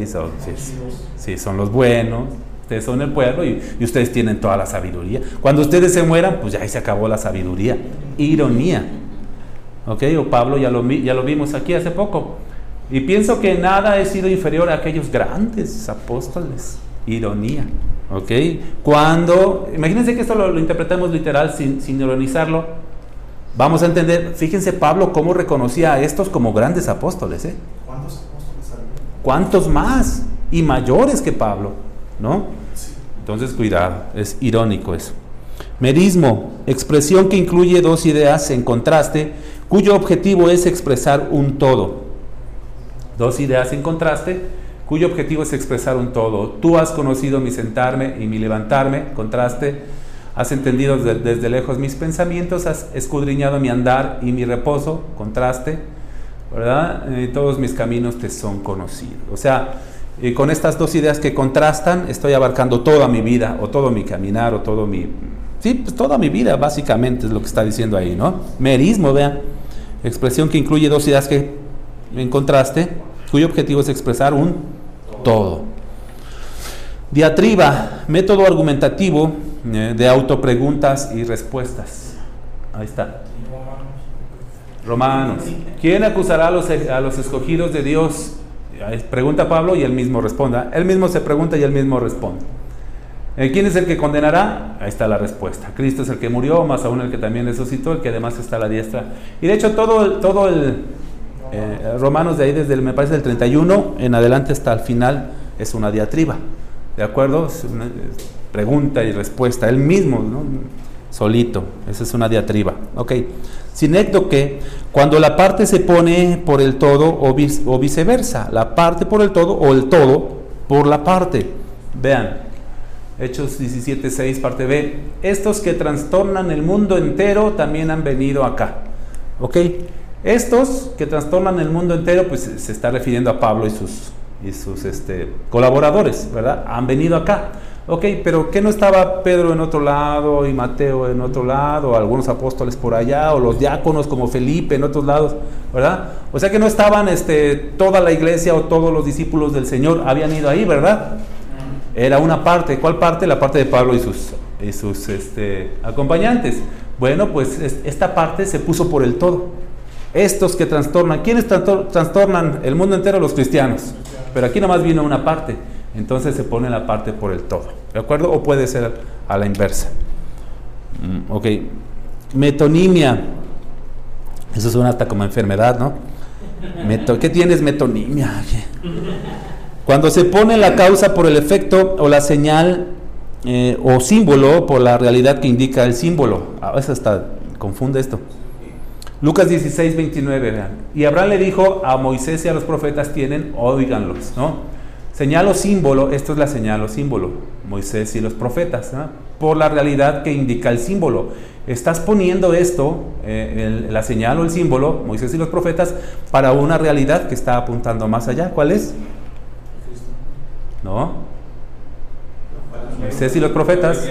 sí son los buenos. Ustedes son el pueblo y ustedes tienen toda la sabiduría. Cuando ustedes se mueran, pues ya ahí se acabó la sabiduría. Ironía. Ok, o Pablo ya lo vimos aquí hace poco. Y pienso que nada he sido inferior a aquellos grandes apóstoles. Ironía. Ok, imagínense que esto lo interpretamos literal sin ironizarlo. Vamos a entender, fíjense Pablo cómo reconocía a estos como grandes apóstoles. ¿Cuántos apóstoles había? ¿Cuántos más? Y mayores que Pablo, ¿no? Sí. Entonces cuidado, es irónico eso. Merismo, expresión que incluye dos ideas en contraste, cuyo objetivo es expresar un todo. Dos ideas en contraste, cuyo objetivo es expresar un todo. Tú has conocido mi sentarme y mi levantarme, contraste. Has entendido desde lejos mis pensamientos, has escudriñado mi andar y mi reposo, contraste, ¿verdad? Todos mis caminos te son conocidos. O sea, con estas dos ideas que contrastan, estoy abarcando toda mi vida, o todo mi caminar, o todo pues toda mi vida, básicamente es lo que está diciendo ahí, ¿no? Merismo, vean, expresión que incluye dos ideas que en contraste, cuyo objetivo es expresar un todo. Diatriba, método argumentativo de autopreguntas y respuestas. Ahí está. Romanos. ¿Quién acusará a los escogidos de Dios? Pregunta Pablo y él mismo responde. Él mismo se pregunta y él mismo responde. ¿Quién es el que condenará? Ahí está la respuesta. Cristo es el que murió, más aún el que también resucitó, el que además está a la diestra. Y de hecho todo el Romanos de ahí desde me parece el 31 en adelante hasta el final es una diatriba, ¿de acuerdo? Es una pregunta y respuesta, él mismo, ¿no? Solito, esa es una diatriba. Ok, sinécdoque, cuando la parte se pone por el todo o viceversa, la parte por el todo o el todo por la parte. Vean, Hechos 17:6 parte B, estos que trastornan el mundo entero también han venido acá. Ok, estos que trastornan el mundo entero, pues se está refiriendo a Pablo y sus colaboradores, ¿verdad? Han venido acá. Ok, pero ¿qué no estaba Pedro en otro lado y Mateo en otro lado, o algunos apóstoles por allá, o los diáconos como Felipe en otros lados, ¿verdad? O sea que no estaban toda la iglesia o todos los discípulos del Señor habían ido ahí, ¿verdad? Era una parte. ¿Cuál parte? La parte de Pablo y sus acompañantes. Bueno, pues esta parte se puso por el todo. Estos que trastornan, ¿quiénes trastornan el mundo entero? Los cristianos. Pero aquí nomás vino una parte, entonces se pone la parte por el todo, ¿de acuerdo? O puede ser a la inversa. Ok, metonimia, eso suena hasta como enfermedad, ¿no? ¿Qué tienes? Metonimia. Cuando se pone la causa por el efecto o la señal o símbolo por la realidad que indica el símbolo. A veces hasta confunde esto. Lucas 16:29, vean. Y Abraham le dijo a Moisés y a los profetas tienen, óiganlos, ¿no? Señal o símbolo, esto es la señal o símbolo, Moisés y los profetas, ¿no? Por la realidad que indica el símbolo. Estás poniendo esto, la señal o el símbolo, Moisés y los profetas, para una realidad que está apuntando más allá. ¿Cuál es? ¿No? Moisés y los profetas.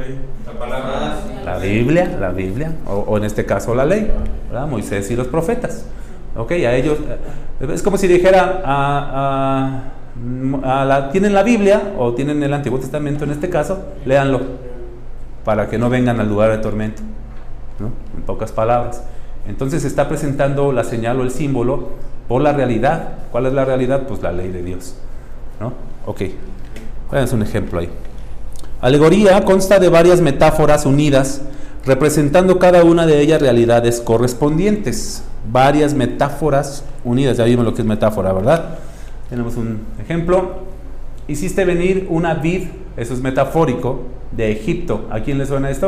La Biblia, o en este caso la ley, ¿verdad? Moisés y los profetas. Ok, a ellos, es como si dijera, tienen la Biblia o tienen el Antiguo Testamento en este caso, léanlo, para que no vengan al lugar de tormento, ¿no? En pocas palabras. Entonces se está presentando la señal o el símbolo por la realidad. ¿Cuál es la realidad? Pues la ley de Dios, ¿no? Ok, veamos un ejemplo ahí. Alegoría consta de varias metáforas unidas, representando cada una de ellas realidades correspondientes. Varias metáforas unidas, ya vimos lo que es metáfora, ¿verdad? Tenemos un ejemplo. Hiciste venir una vid, eso es metafórico, de Egipto. ¿A quién le suena esto?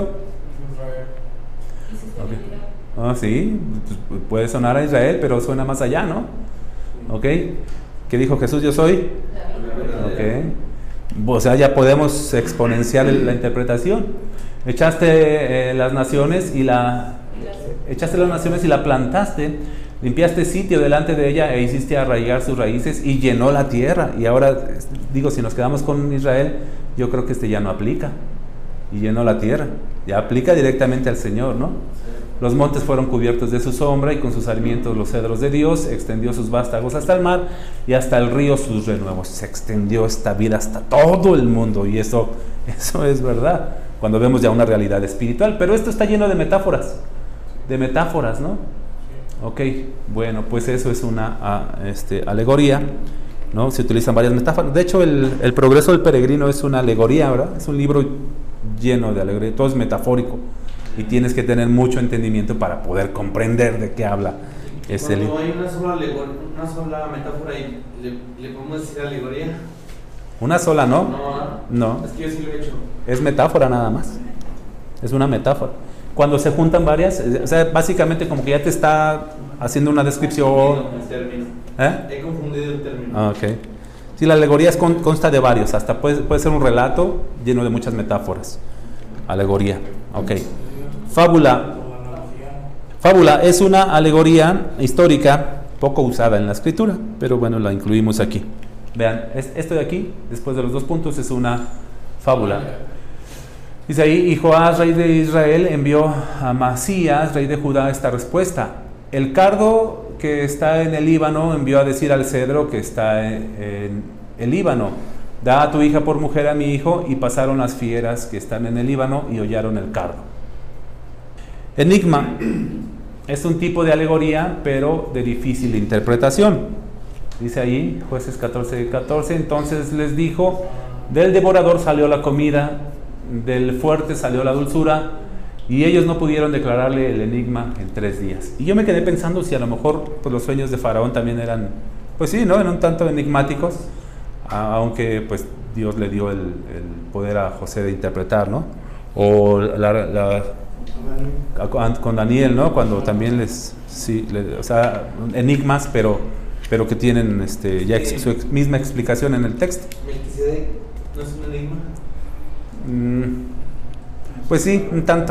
Okay. Oh, sí, pues puede sonar a Israel, pero suena más allá, ¿no? Ok. ¿Qué dijo Jesús? Yo soy. Ok. O sea, ya podemos exponenciar la interpretación. Echaste las naciones y la plantaste, limpiaste sitio delante de ella e hiciste arraigar sus raíces y llenó la tierra. Y ahora, digo, si nos quedamos con Israel, yo creo que ya no aplica. Y llenó la tierra. Ya aplica directamente al Señor, ¿no? Los montes fueron cubiertos de su sombra y con sus sarmientos los cedros de Dios. Extendió sus vástagos hasta el mar y hasta el río sus renuevos. Se extendió esta vida hasta todo el mundo, y eso es verdad cuando vemos ya una realidad espiritual. Pero esto está lleno de metáforas, ¿no? Ok, bueno, pues eso es una alegoría, ¿no? Se utilizan varias metáforas. De hecho, el progreso del peregrino es una alegoría, ¿verdad? Es un libro lleno de alegoría, todo es metafórico. Y tienes que tener mucho entendimiento para poder comprender de qué habla ese libro. Cuando hay una sola metáfora, ¿le podemos decir alegoría? Una sola, ¿no? No. Es que yo sí lo he hecho. Es metáfora nada más. Es una metáfora. Cuando se juntan varias, o sea, básicamente como que ya te está haciendo una descripción. He confundido el término. Ok. Sí, la alegoría consta de varios, hasta puede ser un relato lleno de muchas metáforas. Alegoría. Ok. Fábula es una alegoría histórica poco usada en la escritura, pero bueno, la incluimos aquí. Vean, esto de aquí, después de los 2 puntos, es una fábula. Dice ahí: y Joás, rey de Israel, envió a Amasías, rey de Judá, esta respuesta. El cardo que está en el Líbano envió a decir al cedro que está en el Líbano: da a tu hija por mujer a mi hijo. Y pasaron las fieras que están en el Líbano y hollaron el cardo. Enigma es un tipo de alegoría, pero de difícil interpretación. Dice ahí, Jueces 14:14, entonces les dijo: del devorador salió la comida, del fuerte salió la dulzura, y ellos no pudieron declararle el enigma en 3 días. Y yo me quedé pensando si a lo mejor pues, los sueños de Faraón también eran, pues sí, ¿no? Eran un tanto enigmáticos, aunque pues Dios le dio el poder a José de interpretar, ¿no? O con Daniel, ¿no? Cuando también o sea, enigmas, pero que tienen ya su misma explicación en el texto. ¿Melquisedec no es un enigma? Pues sí, un tanto.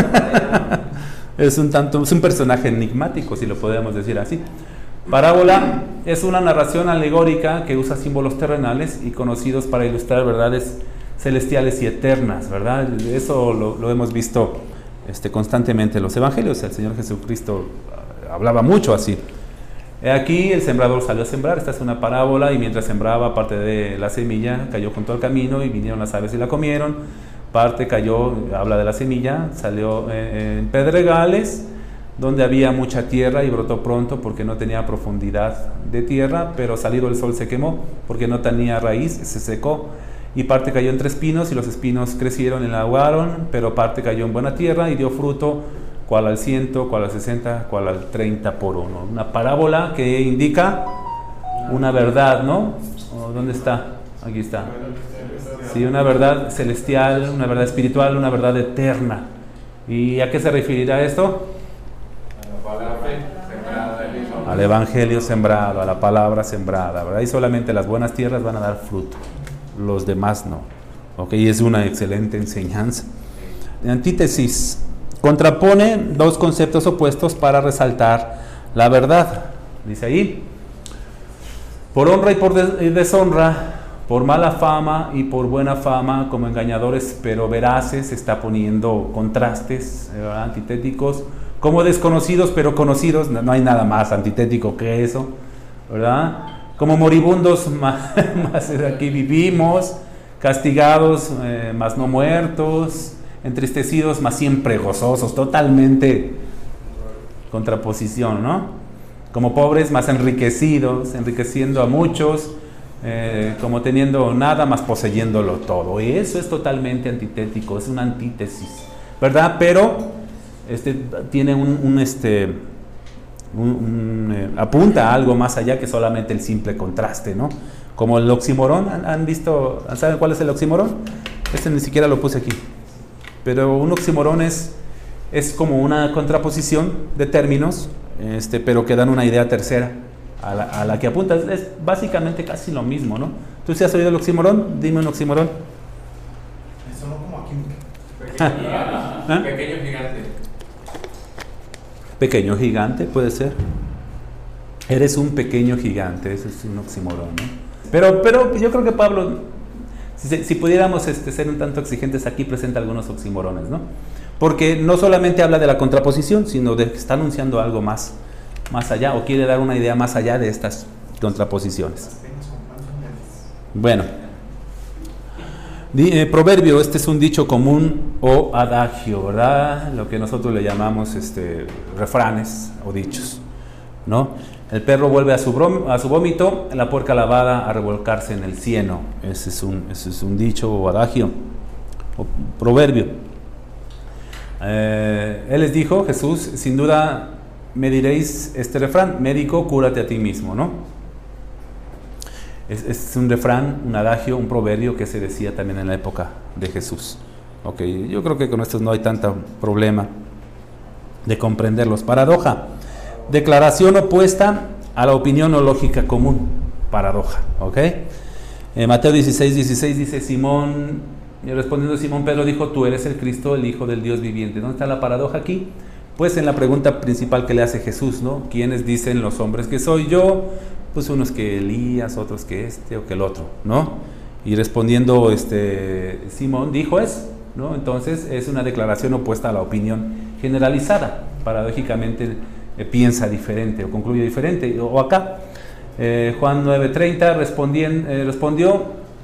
Es un personaje enigmático, si lo podemos decir así. Parábola es una narración alegórica que usa símbolos terrenales y conocidos para ilustrar verdades celestiales y eternas, ¿verdad? Eso lo hemos visto constantemente en los evangelios. El Señor Jesucristo hablaba mucho así. Aquí el sembrador salió a sembrar. Esta es una parábola, y mientras sembraba, parte de la semilla cayó junto al camino y vinieron las aves y la comieron. Parte cayó, habla de la semilla, salió en pedregales donde había mucha tierra y brotó pronto porque no tenía profundidad de tierra, pero salido el sol se quemó porque no tenía raíz, se secó. Y parte cayó entre espinos, y los espinos crecieron y la ahogaron, pero parte cayó en buena tierra y dio fruto, cual al 100, cual al 60, cual al 30 por uno. Una parábola que indica una verdad, ¿no? ¿Dónde está? Aquí está. Sí, una verdad celestial, una verdad espiritual, una verdad eterna. ¿Y a qué se referirá esto? Al evangelio sembrado, a la palabra sembrada, ¿verdad? Y solamente las buenas tierras van a dar fruto, los demás no. Ok, es una excelente enseñanza. En antítesis, contrapone 2 conceptos opuestos para resaltar la verdad. Dice ahí: por honra y por deshonra, por mala fama y por buena fama, como engañadores pero veraces. Está poniendo contrastes, ¿verdad? Antitéticos, como desconocidos pero conocidos. No hay nada más antitético que eso, ¿verdad? Como moribundos, más aquí vivimos, castigados, mas no muertos, entristecidos, mas siempre gozosos. Totalmente contraposición, ¿no? Como pobres más enriquecidos, enriqueciendo a muchos, como teniendo nada más poseyéndolo todo. Y eso es totalmente antitético, es una antítesis, ¿verdad? Pero tiene apunta a algo más allá que solamente el simple contraste, ¿no? Como el oxímoron, ¿han visto? ¿Saben cuál es el oxímoron? Ni siquiera lo puse aquí. Pero un oxímoron es como una contraposición de términos, pero que dan una idea tercera a la que apunta. Es básicamente casi lo mismo, ¿no? ¿Tú sí has oído el oxímoron? Dime un oxímoron. Eso no como aquí. Pequeño gigante. Pequeño gigante, puede ser. Eres un pequeño gigante, eso es un oxímoron, ¿no? Pero yo creo que Pablo, si pudiéramos ser un tanto exigentes, aquí presenta algunos oxímorones, ¿no? Porque no solamente habla de la contraposición, sino de que está anunciando algo más allá, o quiere dar una idea más allá de estas contraposiciones. Bueno, proverbio, es un dicho común o adagio, ¿verdad? Lo que nosotros le llamamos refranes o dichos, ¿no? El perro vuelve a su vómito, la puerca lavada a revolcarse en el cieno. Ese es un dicho o adagio o proverbio. Él les dijo, Jesús, sin duda me diréis este refrán: médico, cúrate a ti mismo, ¿no? Es un refrán, un adagio, un proverbio que se decía también en la época de Jesús. Okay, yo creo que con estos no hay tanto problema de comprenderlos. Paradoja: declaración opuesta a la opinión o lógica común. Paradoja, ¿ok? Mateo 16:16 dice: Simón, respondiendo Simón Pedro dijo: tú eres el Cristo, el Hijo del Dios viviente. ¿Dónde está la paradoja aquí? Pues en la pregunta principal que le hace Jesús, ¿no? ¿Quiénes dicen los hombres que soy yo? Pues unos que Elías, otros que o que el otro, ¿no? Y respondiendo Simón dijo eso, ¿no? Entonces es una declaración opuesta a la opinión generalizada. Paradójicamente piensa diferente o concluye diferente. O acá, Juan 9:30, respondió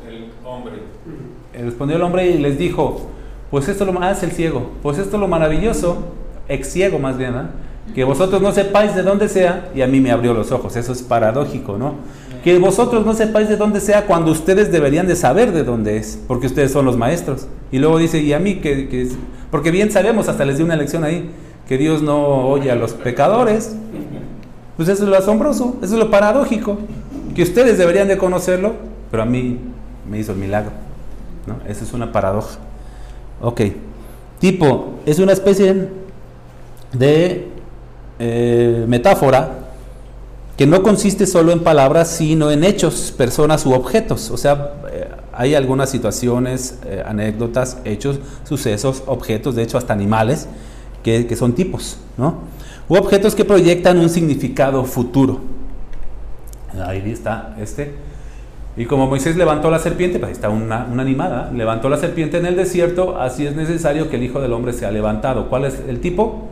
el hombre y les dijo: pues esto es el ciego, pues esto es lo maravilloso, ex ciego más bien, ¿eh? Que vosotros no sepáis de dónde sea, y a mí me abrió los ojos. Eso es paradójico, ¿no? Que vosotros no sepáis de dónde sea cuando ustedes deberían de saber de dónde es, porque ustedes son los maestros. Y luego dice: y a mí porque bien sabemos, hasta les di una lección ahí, que Dios no oye a los pecadores. Pues eso es lo asombroso, eso es lo paradójico, que ustedes deberían de conocerlo, pero a mí me hizo el milagro, ¿no? Eso es una paradoja. Ok, tipo, es una especie de metáfora que no consiste solo en palabras, sino en hechos, personas u objetos. O sea, hay algunas situaciones, anécdotas, hechos, sucesos, objetos, de hecho hasta animales, que son tipos, ¿no? U objetos que proyectan un significado futuro. Ahí está Y como Moisés levantó la serpiente, pues ahí está una animada, levantó la serpiente en el desierto, así es necesario que el Hijo del Hombre sea levantado. ¿Cuál es el tipo?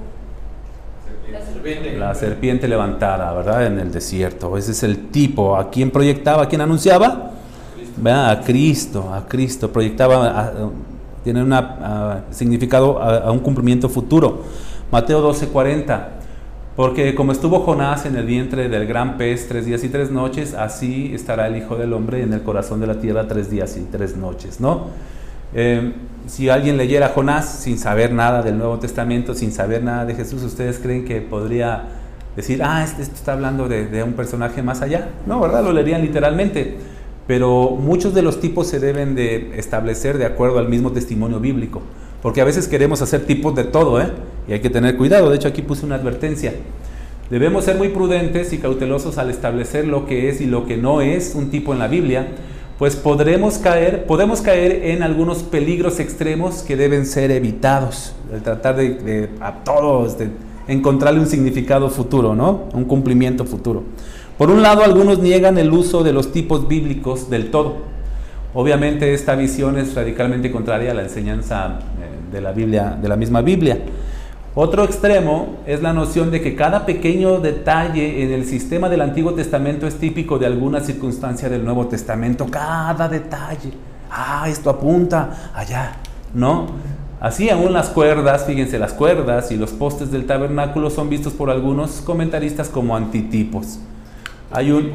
La serpiente levantada, ¿verdad? En el desierto. Ese es el tipo. ¿A quién proyectaba? ¿A quién anunciaba? A Cristo. Proyectaba, tiene un significado a un cumplimiento futuro. Mateo 12:40. Porque como estuvo Jonás en el vientre del gran pez 3 días y 3 noches, así estará el Hijo del Hombre en el corazón de la tierra 3 días y 3 noches, ¿no? Si alguien leyera Jonás sin saber nada del Nuevo Testamento, sin saber nada de Jesús, ¿ustedes creen que podría decir: esto está hablando de un personaje más allá? No, ¿verdad? Lo leerían literalmente. Pero muchos de los tipos se deben de establecer de acuerdo al mismo testimonio bíblico, porque a veces queremos hacer tipos de todo, y hay que tener cuidado. De hecho, aquí puse una advertencia. Debemos ser muy prudentes y cautelosos al establecer lo que es y lo que no es un tipo en la Biblia, pues podemos caer en algunos peligros extremos que deben ser evitados. El tratar de a todos de encontrarle un significado futuro, ¿no? Un cumplimiento futuro. Por un lado, algunos niegan el uso de los tipos bíblicos del todo. Obviamente esta visión es radicalmente contraria a la enseñanza de la Biblia, de la misma Biblia. Otro extremo es la noción de que cada pequeño detalle en el sistema del Antiguo Testamento es típico de alguna circunstancia del Nuevo Testamento. Cada detalle. Esto apunta allá, ¿no? Así aún las cuerdas, fíjense, las cuerdas y los postes del tabernáculo son vistos por algunos comentaristas como antitipos. Hay un...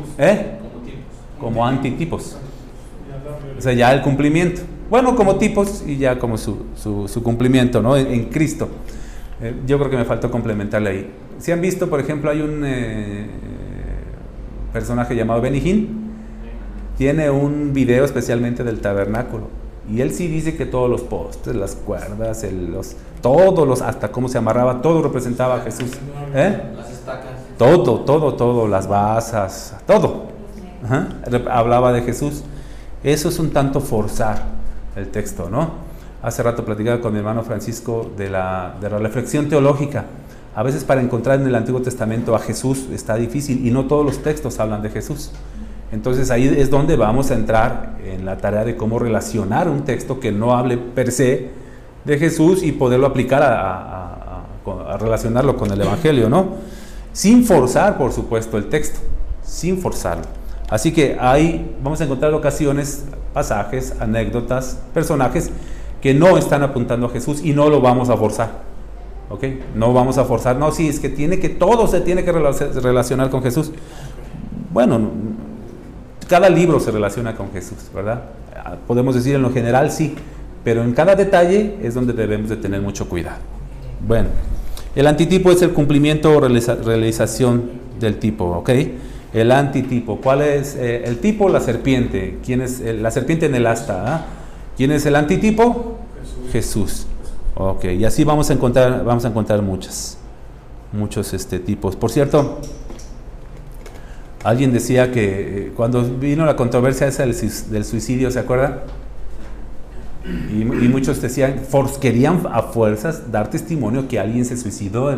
Como antitipos. O sea, ya el cumplimiento. Bueno, como tipos y ya como su cumplimiento, ¿no? En Cristo. Yo creo que me faltó complementarle ahí. Si han visto, por ejemplo, hay un personaje llamado Benny Hinn. Tiene un video especialmente del tabernáculo. Y él sí dice que todos los postes, las cuerdas, hasta cómo se amarraba, todo representaba a Jesús. Las estacas. Todo, las basas, todo. Ajá. Hablaba de Jesús. Eso es un tanto forzar el texto, ¿no? Hace rato platicaba con mi hermano Francisco de la reflexión teológica. A veces para encontrar en el Antiguo Testamento a Jesús está difícil y no todos los textos hablan de Jesús. Entonces ahí es donde vamos a entrar en la tarea de cómo relacionar un texto que no hable per se de Jesús y poderlo aplicar a relacionarlo con el Evangelio, ¿no? Sin forzar, por supuesto, el texto, sin forzarlo. Así que ahí vamos a encontrar ocasiones, pasajes, anécdotas, personajes que no están apuntando a Jesús y no lo vamos a forzar, ¿ok? No vamos a forzar, no, sí, es que todo se tiene que relacionar con Jesús. Bueno, cada libro se relaciona con Jesús, ¿verdad? Podemos decir en lo general sí, pero en cada detalle es donde debemos de tener mucho cuidado. Bueno, el antitipo es el cumplimiento o realización del tipo, ¿ok? El antitipo, ¿cuál es el tipo? La serpiente. ¿Quién es la serpiente en el asta? ¿Quién es el antitipo? Jesús. Ok, y así vamos a encontrar muchos tipos. Por cierto, alguien decía que cuando vino la controversia esa del suicidio, ¿se acuerdan? Y muchos decían, querían a fuerzas dar testimonio que alguien se suicidó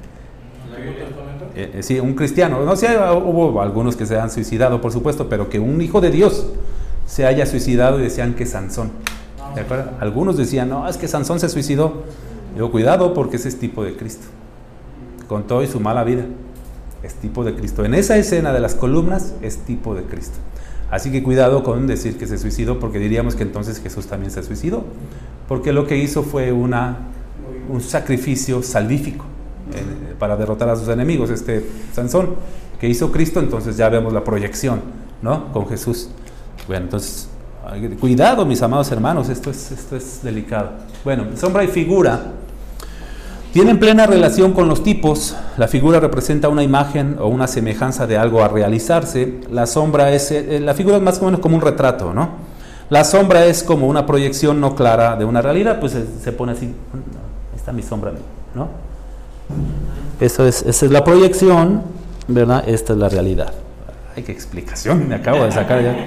sí, un cristiano. No sé, hubo algunos que se han suicidado, por supuesto, pero que un hijo de Dios se haya suicidado y decían que Sansón. ¿Se acuerdan? Algunos decían, no, es que Sansón se suicidó. Digo, cuidado porque ese es tipo de Cristo. Con todo y su mala vida. Es tipo de Cristo. En esa escena de las columnas es tipo de Cristo. Así que cuidado con decir que se suicidó, porque diríamos que entonces Jesús también se suicidó. Porque lo que hizo fue un sacrificio salvífico para derrotar a sus enemigos. Sansón, que hizo Cristo, entonces ya vemos la proyección, ¿no? Con Jesús. Bueno, entonces, cuidado, mis amados hermanos, esto es delicado. Bueno, sombra y figura tienen plena relación con los tipos. La figura representa una imagen o una semejanza de algo a realizarse. La figura es más o menos como un retrato, ¿no? La sombra es como una proyección no clara de una realidad, pues se pone así, ahí está mi sombra, ¿no? Esa es la proyección, ¿verdad? Esta es la realidad. Ay, qué explicación me acabo de sacar ya.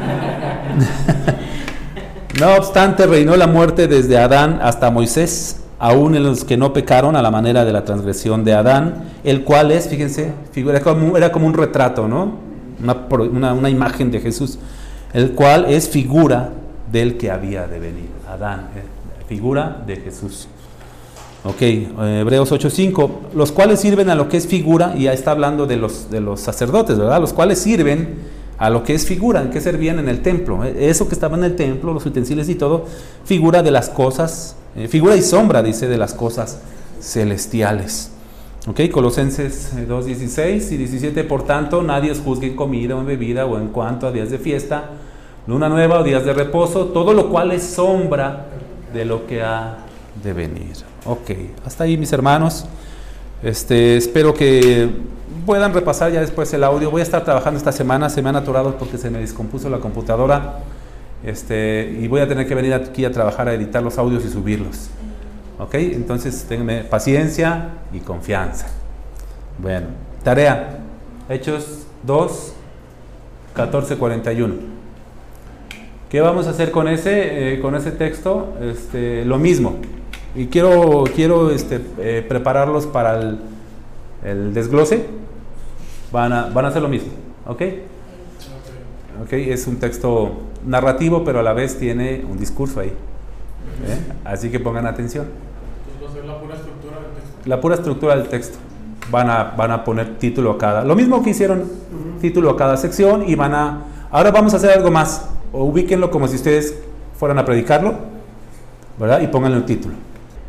No obstante, reinó la muerte desde Adán hasta Moisés, aún en los que no pecaron a la manera de la transgresión de Adán, el cual es, fíjense, era como un retrato, ¿no? Una imagen de Jesús, el cual es figura del que había de venir. Adán, figura de Jesús. Ok, Hebreos 8:5, los cuales sirven a lo que es figura, y ya está hablando de los sacerdotes, ¿verdad? Los cuales sirven a lo que es figura, ¿en qué servían en el templo? Eso que estaba en el templo, los utensilios y todo, figura de las cosas, figura y sombra, dice, de las cosas celestiales. Ok, Colosenses 2:16 y 17, por tanto, nadie os juzgue en comida o en bebida o en cuanto a días de fiesta, luna nueva o días de reposo, todo lo cual es sombra de lo que ha de venir. Ok, hasta ahí, mis hermanos. Espero que puedan repasar ya después el audio. Voy a estar trabajando esta semana, se me han atorado porque se me descompuso la computadora, y voy a tener que venir aquí a trabajar, a editar los audios y subirlos. Ok, entonces ténganme paciencia y confianza. Bueno, tarea, Hechos 2, 14-41. ¿Qué vamos a hacer con ese texto? Lo mismo. Y quiero prepararlos para el desglose. Van a hacer lo mismo, ¿ok? Ok, es un texto narrativo, pero a la vez tiene un discurso ahí. Así que pongan atención. Entonces va a ser la pura estructura del texto. La pura estructura del texto. Van a poner título a cada. Lo mismo que hicieron, título a cada sección, y ahora vamos a hacer algo más. Ubíquenlo como si ustedes fueran a predicarlo, ¿verdad? Y pónganle un título.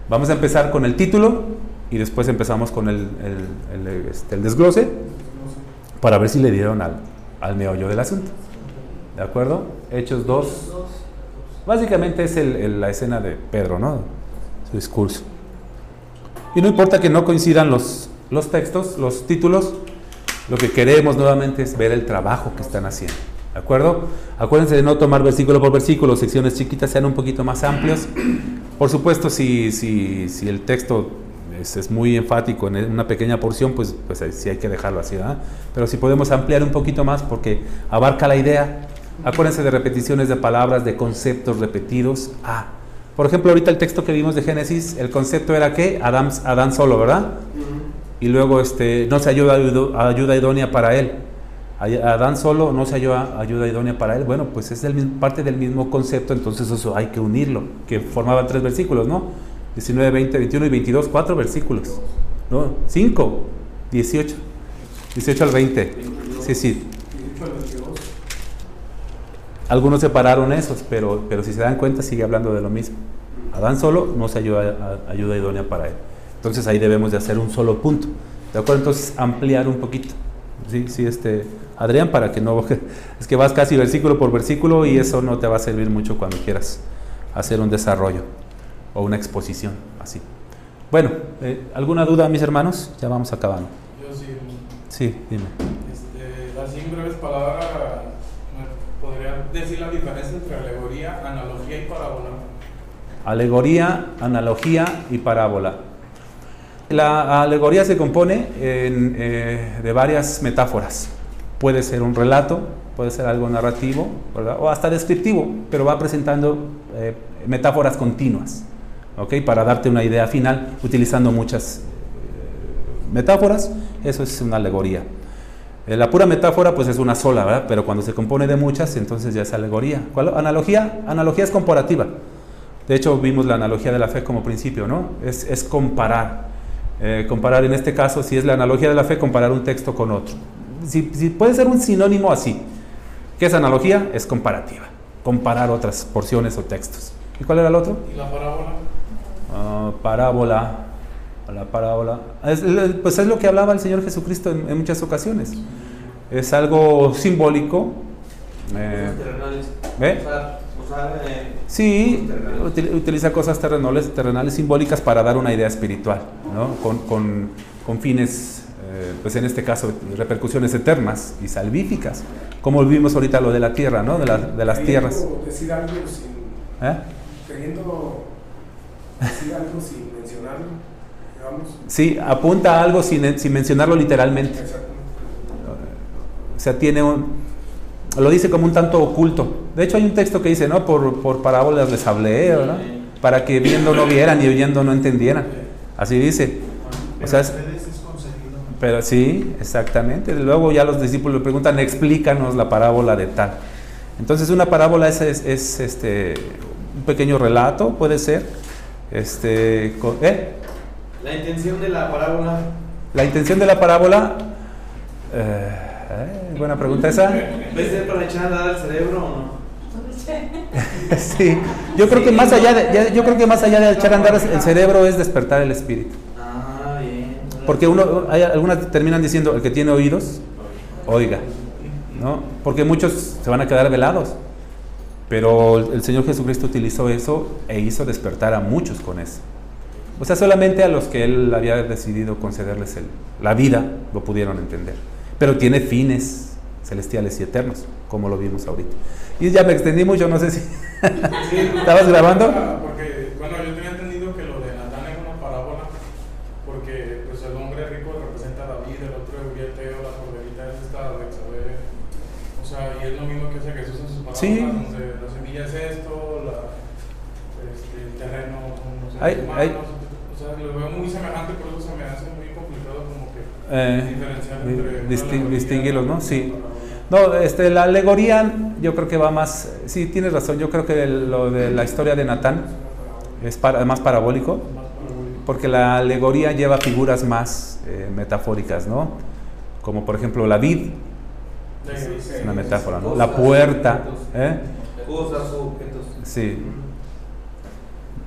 Vamos a empezar con el título y después empezamos con el desglose para ver si le dieron al meollo del asunto. ¿De acuerdo? Hechos 2. Básicamente es la escena de Pedro, ¿no? Su discurso. Y no importa que no coincidan los textos, los títulos, lo que queremos nuevamente es ver el trabajo que están haciendo. ¿De acuerdo? Acuérdense de no tomar versículo por versículo, secciones chiquitas, sean un poquito más amplios. Por supuesto, si el texto es muy enfático en una pequeña porción, pues sí hay que dejarlo así, ¿verdad? Pero si podemos ampliar un poquito más porque abarca la idea. Acuérdense de repeticiones de palabras, de conceptos repetidos. Por ejemplo, ahorita el texto que vimos de Génesis, el concepto era ¿qué? Adán solo, ¿verdad? Y luego no se ayuda idónea para él. Adán solo no se ayuda idónea para él. Bueno, pues es parte del mismo concepto, entonces eso hay que unirlo, que formaban 3 versículos, ¿no? 19, 20, 21 y 22, 4 versículos, ¿no? 5, 18 al 20, sí. Algunos separaron esos, pero si se dan cuenta sigue hablando de lo mismo. Adán solo no se ayuda idónea para él. Entonces ahí debemos de hacer un solo punto, ¿de acuerdo? Entonces ampliar un poquito, sí, Adrián, para que no, es que vas casi versículo por versículo y eso no te va a servir mucho cuando quieras hacer un desarrollo o una exposición, así. Bueno, ¿alguna duda, mis hermanos? Ya vamos acabando. Yo sí. Sí, dime. Así en breves palabras, ¿me podría decir la diferencia entre alegoría, analogía y parábola? Alegoría, analogía y parábola. La alegoría se compone de varias metáforas. Puede ser un relato, puede ser algo narrativo, ¿verdad? O hasta descriptivo, pero va presentando metáforas continuas, ¿ok? Para darte una idea final, utilizando muchas metáforas, eso es una alegoría. La pura metáfora pues es una sola, ¿verdad? Pero cuando se compone de muchas, entonces ya es alegoría. ¿Cuál? Analogía. Analogía es comparativa. De hecho, vimos la analogía de la fe como principio, ¿no? Es comparar. Comparar en este caso, si es la analogía de la fe, comparar un texto con otro. Si puede ser un sinónimo así. ¿Qué es analogía? Es comparativa. Comparar otras porciones o textos. ¿Y cuál era el otro? ¿Y la parábola? Parábola. La parábola. Pues es lo que hablaba el Señor Jesucristo en muchas ocasiones. Es algo simbólico. Sí, utiliza cosas terrenales simbólicas para dar una idea espiritual, ¿no? Con fines, pues en este caso, repercusiones eternas y salvíficas, como vimos ahorita lo de la tierra, ¿no? De las tierras. Decir algo queriendo decir algo sin mencionarlo, digamos. Sí, apunta a algo sin mencionarlo literalmente. O sea, lo dice como un tanto oculto. De hecho hay un texto que dice, ¿no? Por parábolas les hablé, ¿verdad? Para que viendo no vieran y oyendo no entendieran. Así dice. O sea, pero sí, exactamente. Luego ya los discípulos le preguntan, explícanos la parábola de tal. Entonces una parábola es un pequeño relato, puede ser. La intención de la parábola. La intención de la parábola. Buena pregunta esa. ¿Puede ser para echar a andar al cerebro o no? Sí, yo creo que más allá de echar a andar el cerebro es despertar el espíritu. Bien. Porque algunas terminan diciendo, el que tiene oídos, oiga, ¿no? Porque muchos se van a quedar velados. Pero el Señor Jesucristo utilizó eso e hizo despertar a muchos con eso. O sea, solamente a los que Él había decidido concederles la vida lo pudieron entender. Pero tiene fines celestiales y eternos, como lo vimos ahorita. Y ya me extendí mucho, no sé si... ¿Estabas grabando? Porque, bueno, yo tenía entendido que lo de Natán es una parábola, porque pues el hombre rico representa a David, el otro Urieteo, la corderita es esta Betsabé. O sea, y es lo mismo que hace Jesús en sus parábolas, sí. Donde la semilla es esto, el terreno, no sé, humanos. O sea, lo veo muy semejante, por eso se me hace muy complicado como que diferenciar entre distinguirlos, ¿no? Sí. No, la alegoría yo creo que va más, sí, tienes razón, yo creo que lo de la historia de Natán es más parabólico, porque la alegoría lleva figuras más metafóricas, ¿no? Como por ejemplo la vid, es una metáfora, ¿no? La puerta, Cosas o objetos. Sí.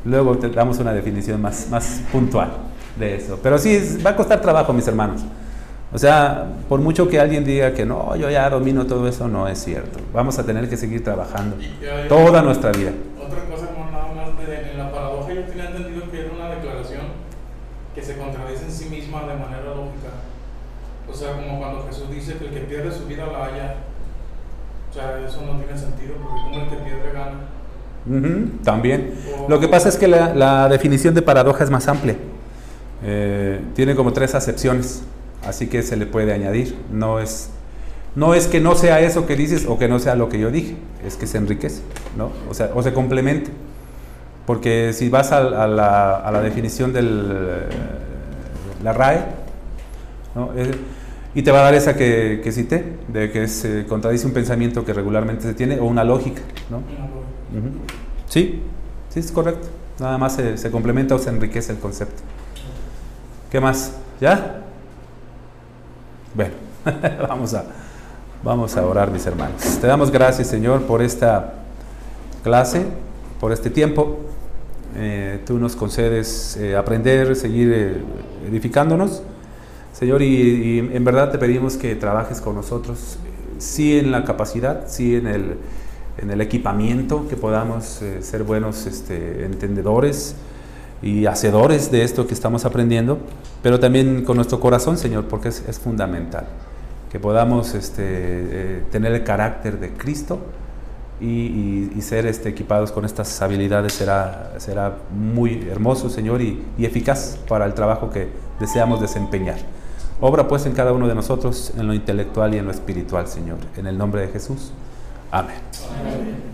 Luego te damos una definición más puntual de eso. Pero sí, va a costar trabajo, mis hermanos. O sea, por mucho que alguien diga que no, yo ya domino todo eso, no es cierto. Vamos a tener que seguir trabajando toda nuestra vida. Otra cosa, hermano, nada más, en la paradoja yo tenía entendido que era una declaración que se contradice en sí misma de manera lógica. O sea, como cuando Jesús dice que el que pierde su vida la halla. O sea, eso no tiene sentido, porque como el que pierde gana. También. Lo que pasa es que la definición de paradoja es más amplia. Tiene como 3 acepciones, así que se le puede añadir. No es que no sea eso que dices o que no sea lo que yo dije, es que se enriquece, ¿no? O sea, o se complementa. Porque si vas a la definición de la RAE, ¿no? Y te va a dar esa que cité, de que se contradice un pensamiento que regularmente se tiene o una lógica, ¿no? Sí, es correcto. Nada más se complementa o se enriquece el concepto. ¿Qué más? ¿Ya? Bueno, vamos a orar, mis hermanos. Te damos gracias, Señor, por esta clase, por este tiempo. Tú nos concedes aprender, seguir edificándonos, Señor, y en verdad te pedimos que trabajes con nosotros, sí en la capacidad, sí en el equipamiento, que podamos ser buenos entendedores y hacedores de esto que estamos aprendiendo, pero también con nuestro corazón, Señor, porque es fundamental que podamos tener el carácter de Cristo y ser equipados con estas habilidades. Será muy hermoso, Señor, y eficaz para el trabajo que deseamos desempeñar. Obra pues en cada uno de nosotros, en lo intelectual y en lo espiritual, Señor, en el nombre de Jesús. Amén. Amén.